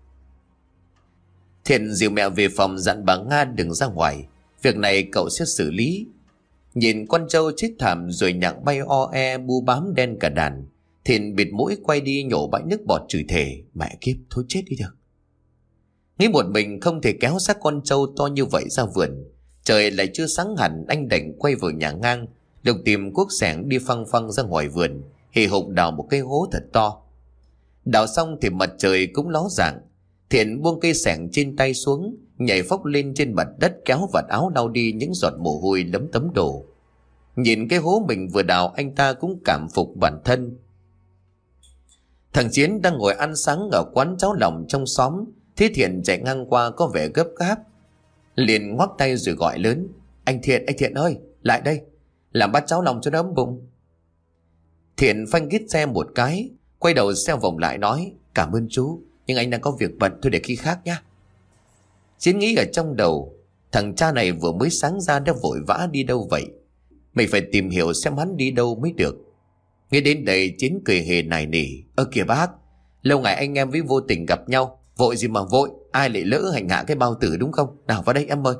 Thiện dìu mẹ về phòng, dặn bà Nga đừng ra ngoài, việc này cậu sẽ xử lý. Nhìn con trâu chết thảm rồi nhặng bay o e bu bám đen cả đàn, Thiện bịt mũi quay đi nhổ bãi nước bọt chửi thề: Mẹ kiếp, thôi chết đi được. Nghĩ một mình không thể kéo xác con trâu to như vậy ra vườn. Trời lại chưa sáng hẳn, anh đành quay vào nhà ngang, lục tìm cuốc xẻng đi phăng phăng ra ngoài vườn, hì hục đào một cái hố thật to. Đào xong thì mặt trời cũng ló dạng. Thiện buông cây xẻng trên tay xuống, nhảy phóc lên trên mặt đất, kéo vạt áo lau đi những giọt mồ hôi lấm tấm đổ. Nhìn cái hố mình vừa đào, anh ta cũng cảm phục bản thân. Thằng Chiến đang ngồi ăn sáng ở quán cháo lòng trong xóm, thấy Thiện chạy ngang qua có vẻ gấp gáp, liền ngoắc tay rồi gọi lớn: Anh Thiện, anh Thiện ơi, lại đây, làm bát cháo lòng cho nó ấm bụng. Thiện phanh gít xe một cái, quay đầu xeo vòng lại nói: Cảm ơn chú, nhưng anh đang có việc bận, thôi để khi khác nhé. Chiến nghĩ ở trong đầu: thằng cha này vừa mới sáng ra đã vội vã đi đâu vậy? Mình phải tìm hiểu xem hắn đi đâu mới được. Nghe đến đây, Chiến cười hề nài nỉ: Ơ kìa bác, lâu ngày anh em với vô tình gặp nhau, vội gì mà vội, ai lại lỡ hành hạ cái bao tử đúng không? Nào vào đây em ơi.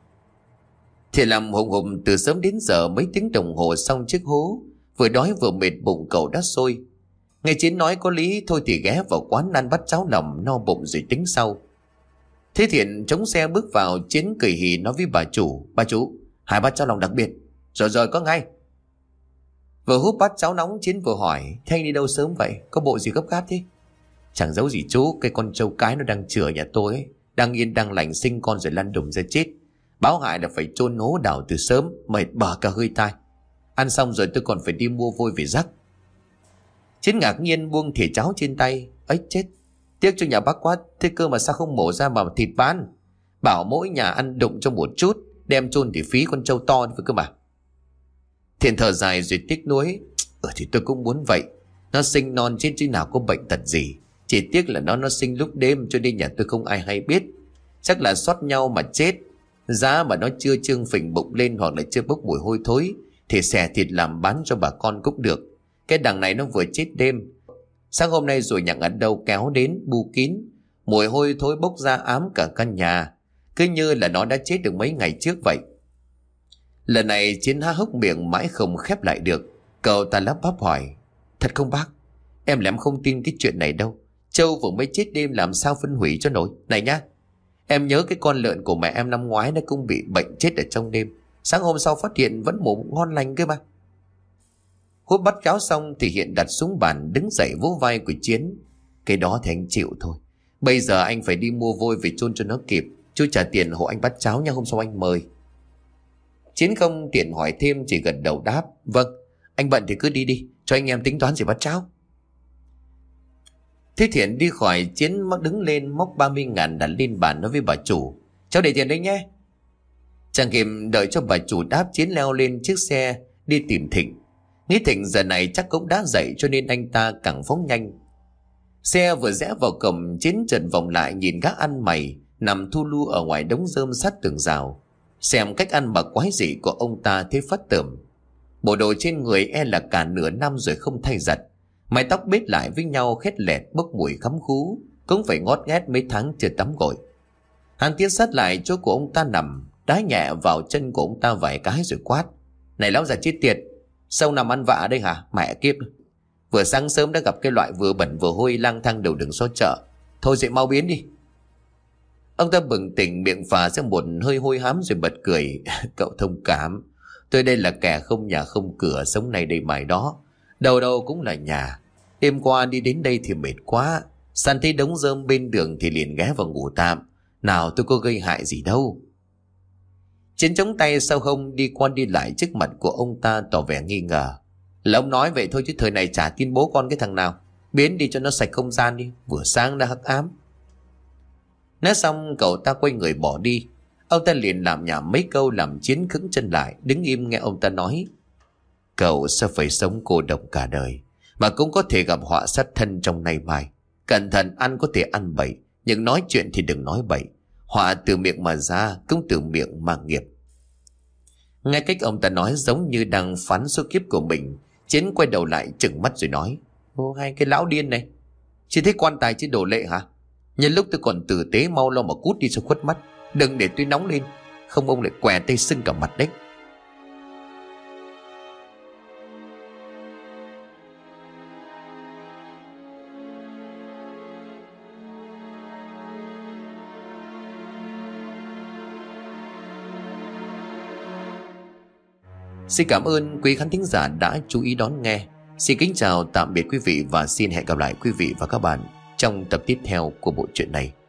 Thì làm hùng hùng từ sớm đến giờ mấy tiếng đồng hồ xong chiếc hố, vừa đói vừa mệt, bụng cậu đã sôi. Nghe Chiến nói có lý, thôi thì ghé vào quán ăn bát cháo lòng no bụng rồi tính sau. Thế Thiện chống xe bước vào, Chiến cười hì nói với bà chủ: Bà chủ, hai bát cháo lòng đặc biệt. Rồi rồi, có ngay. Vừa húp bát cháo nóng, Chiến vừa hỏi: Thế anh đi đâu sớm vậy? Có bộ gì gấp gáp thế? Chẳng giấu gì chú, cái con trâu cái nó đang chữa nhà tôi ấy, đang yên đang lành sinh con rồi lăn đùng ra chết. Báo hại là phải chôn hố đào từ sớm, mệt bở cả hơi tai. Ăn xong rồi tôi còn phải đi mua vôi về rắc. Chiến ngạc nhiên buông thìa cháo trên tay: Ấy chết, tiếc cho nhà bác quá, thế cơ mà sao không mổ ra mà thịt bán? Bảo mỗi nhà ăn đụng cho một chút, đem chôn thì phí con trâu to với cơ mà. Thiện thở dài rồi tiếc nuối: Ừ thì tôi cũng muốn vậy, nó sinh non chết chứ nào có bệnh tật gì. Chỉ tiếc là nó nó sinh lúc đêm cho nên nhà tôi không ai hay biết. Chắc là xót nhau mà chết. Giá mà nó chưa trương phình bụng lên hoặc là chưa bốc mùi hôi thối thì xẻ thịt làm bán cho bà con cũng được. Cái đằng này nó vừa chết đêm, sáng hôm nay rồi nhặng ở đâu kéo đến bu kín, mùi hôi thối bốc ra ám cả căn nhà, cứ như là nó đã chết được mấy ngày trước vậy. Lần này Chiến há hốc miệng mãi không khép lại được. Cậu ta lắp bắp hỏi: Thật không bác? Em là em không tin cái chuyện này đâu. Châu vừa mới chết đêm làm sao phân hủy cho nổi. Này nhá, em nhớ cái con lợn của mẹ em năm ngoái nó cũng bị bệnh chết ở trong đêm, sáng hôm sau phát hiện vẫn mổ ngon lành cơ mà. Hút bát cháo xong thì Hiện đặt xuống bàn, đứng dậy vỗ vai của Chiến: Cái đó thì anh chịu thôi, bây giờ anh phải đi mua vôi về chôn cho nó kịp. Chú trả tiền hộ anh bát cháo nha, hôm sau anh mời. Chiến không tiện hỏi thêm, chỉ gật đầu đáp: Vâng, anh bận thì cứ đi đi, cho anh em tính toán gì bát cháo. Thế Thiện đi khỏi, Chiến mắc đứng lên móc ba mươi ngàn đặt lên bàn nói với bà chủ: Cháu để tiền đây nhé. Chẳng kịp đợi cho bà chủ đáp, Chiến leo lên chiếc xe đi tìm Thịnh. Nghĩ Thịnh giờ này chắc cũng đã dậy cho nên anh ta càng phóng nhanh. Xe vừa rẽ vào cổng, Chiến chợt vòng lại nhìn gã ăn mày nằm thu lu ở ngoài đống rơm sát tường rào. Xem cách ăn mặc quái dị của ông ta thấy phát tởm. Bộ đồ trên người e là cả nửa năm rồi không thay giặt. Mái tóc bết lại với nhau khét lẹt bốc mùi khắm khú, cũng phải ngót nghét mấy tháng chưa tắm gội. Hắn tiến sát lại chỗ của ông ta nằm, đá nhẹ vào chân của ông ta vài cái rồi quát: "Này lão già chết tiệt, sao nằm ăn vạ đây hả? Mẹ kiếp, vừa sáng sớm đã gặp cái loại vừa bẩn vừa hôi lang thang đầu đường xó chợ. Thôi dậy mau biến đi." Ông ta bừng tỉnh, miệng phà ra một hơi hôi hám rồi bật cười. "Cậu thông cảm, tôi đây là kẻ không nhà không cửa, sống này đây mày đó, đầu đầu cũng là nhà. Đêm qua đi đến đây thì mệt quá, săn thấy đống rơm bên đường thì liền ghé vào ngủ tạm. Nào tôi có gây hại gì đâu." Chiến chống tay sau hông đi qua đi lại trước mặt của ông ta tỏ vẻ nghi ngờ. "Là ông nói vậy thôi chứ thời này chả tin bố con cái thằng nào. Biến đi cho nó sạch không gian đi, vừa sáng đã hắc ám." Nói xong cậu ta quay người bỏ đi. Ông ta liền làm nhảm mấy câu làm Chiến khững chân lại, đứng im nghe ông ta nói: "Cậu sao phải sống cô độc cả đời, mà cũng có thể gặp họa sát thân trong nay mai. Cẩn thận, ăn có thể ăn bậy, nhưng nói chuyện thì đừng nói bậy. Họa từ miệng mà ra, cũng từ miệng mà nghiệp." Nghe cách ông ta nói giống như đang phán số kiếp của mình. Chiến quay đầu lại trừng mắt rồi nói: "Ô, hai cái lão điên này, chỉ thấy quan tài chứ đồ lệ hả? Nhân lúc tôi còn tử tế mau lo mà cút đi cho khuất mắt, đừng để tôi nóng lên, không ông lại què tay sưng cả mặt đấy." Xin cảm ơn quý khán thính giả đã chú ý đón nghe. Xin kính chào tạm biệt quý vị và xin hẹn gặp lại quý vị và các bạn trong tập tiếp theo của bộ truyện này.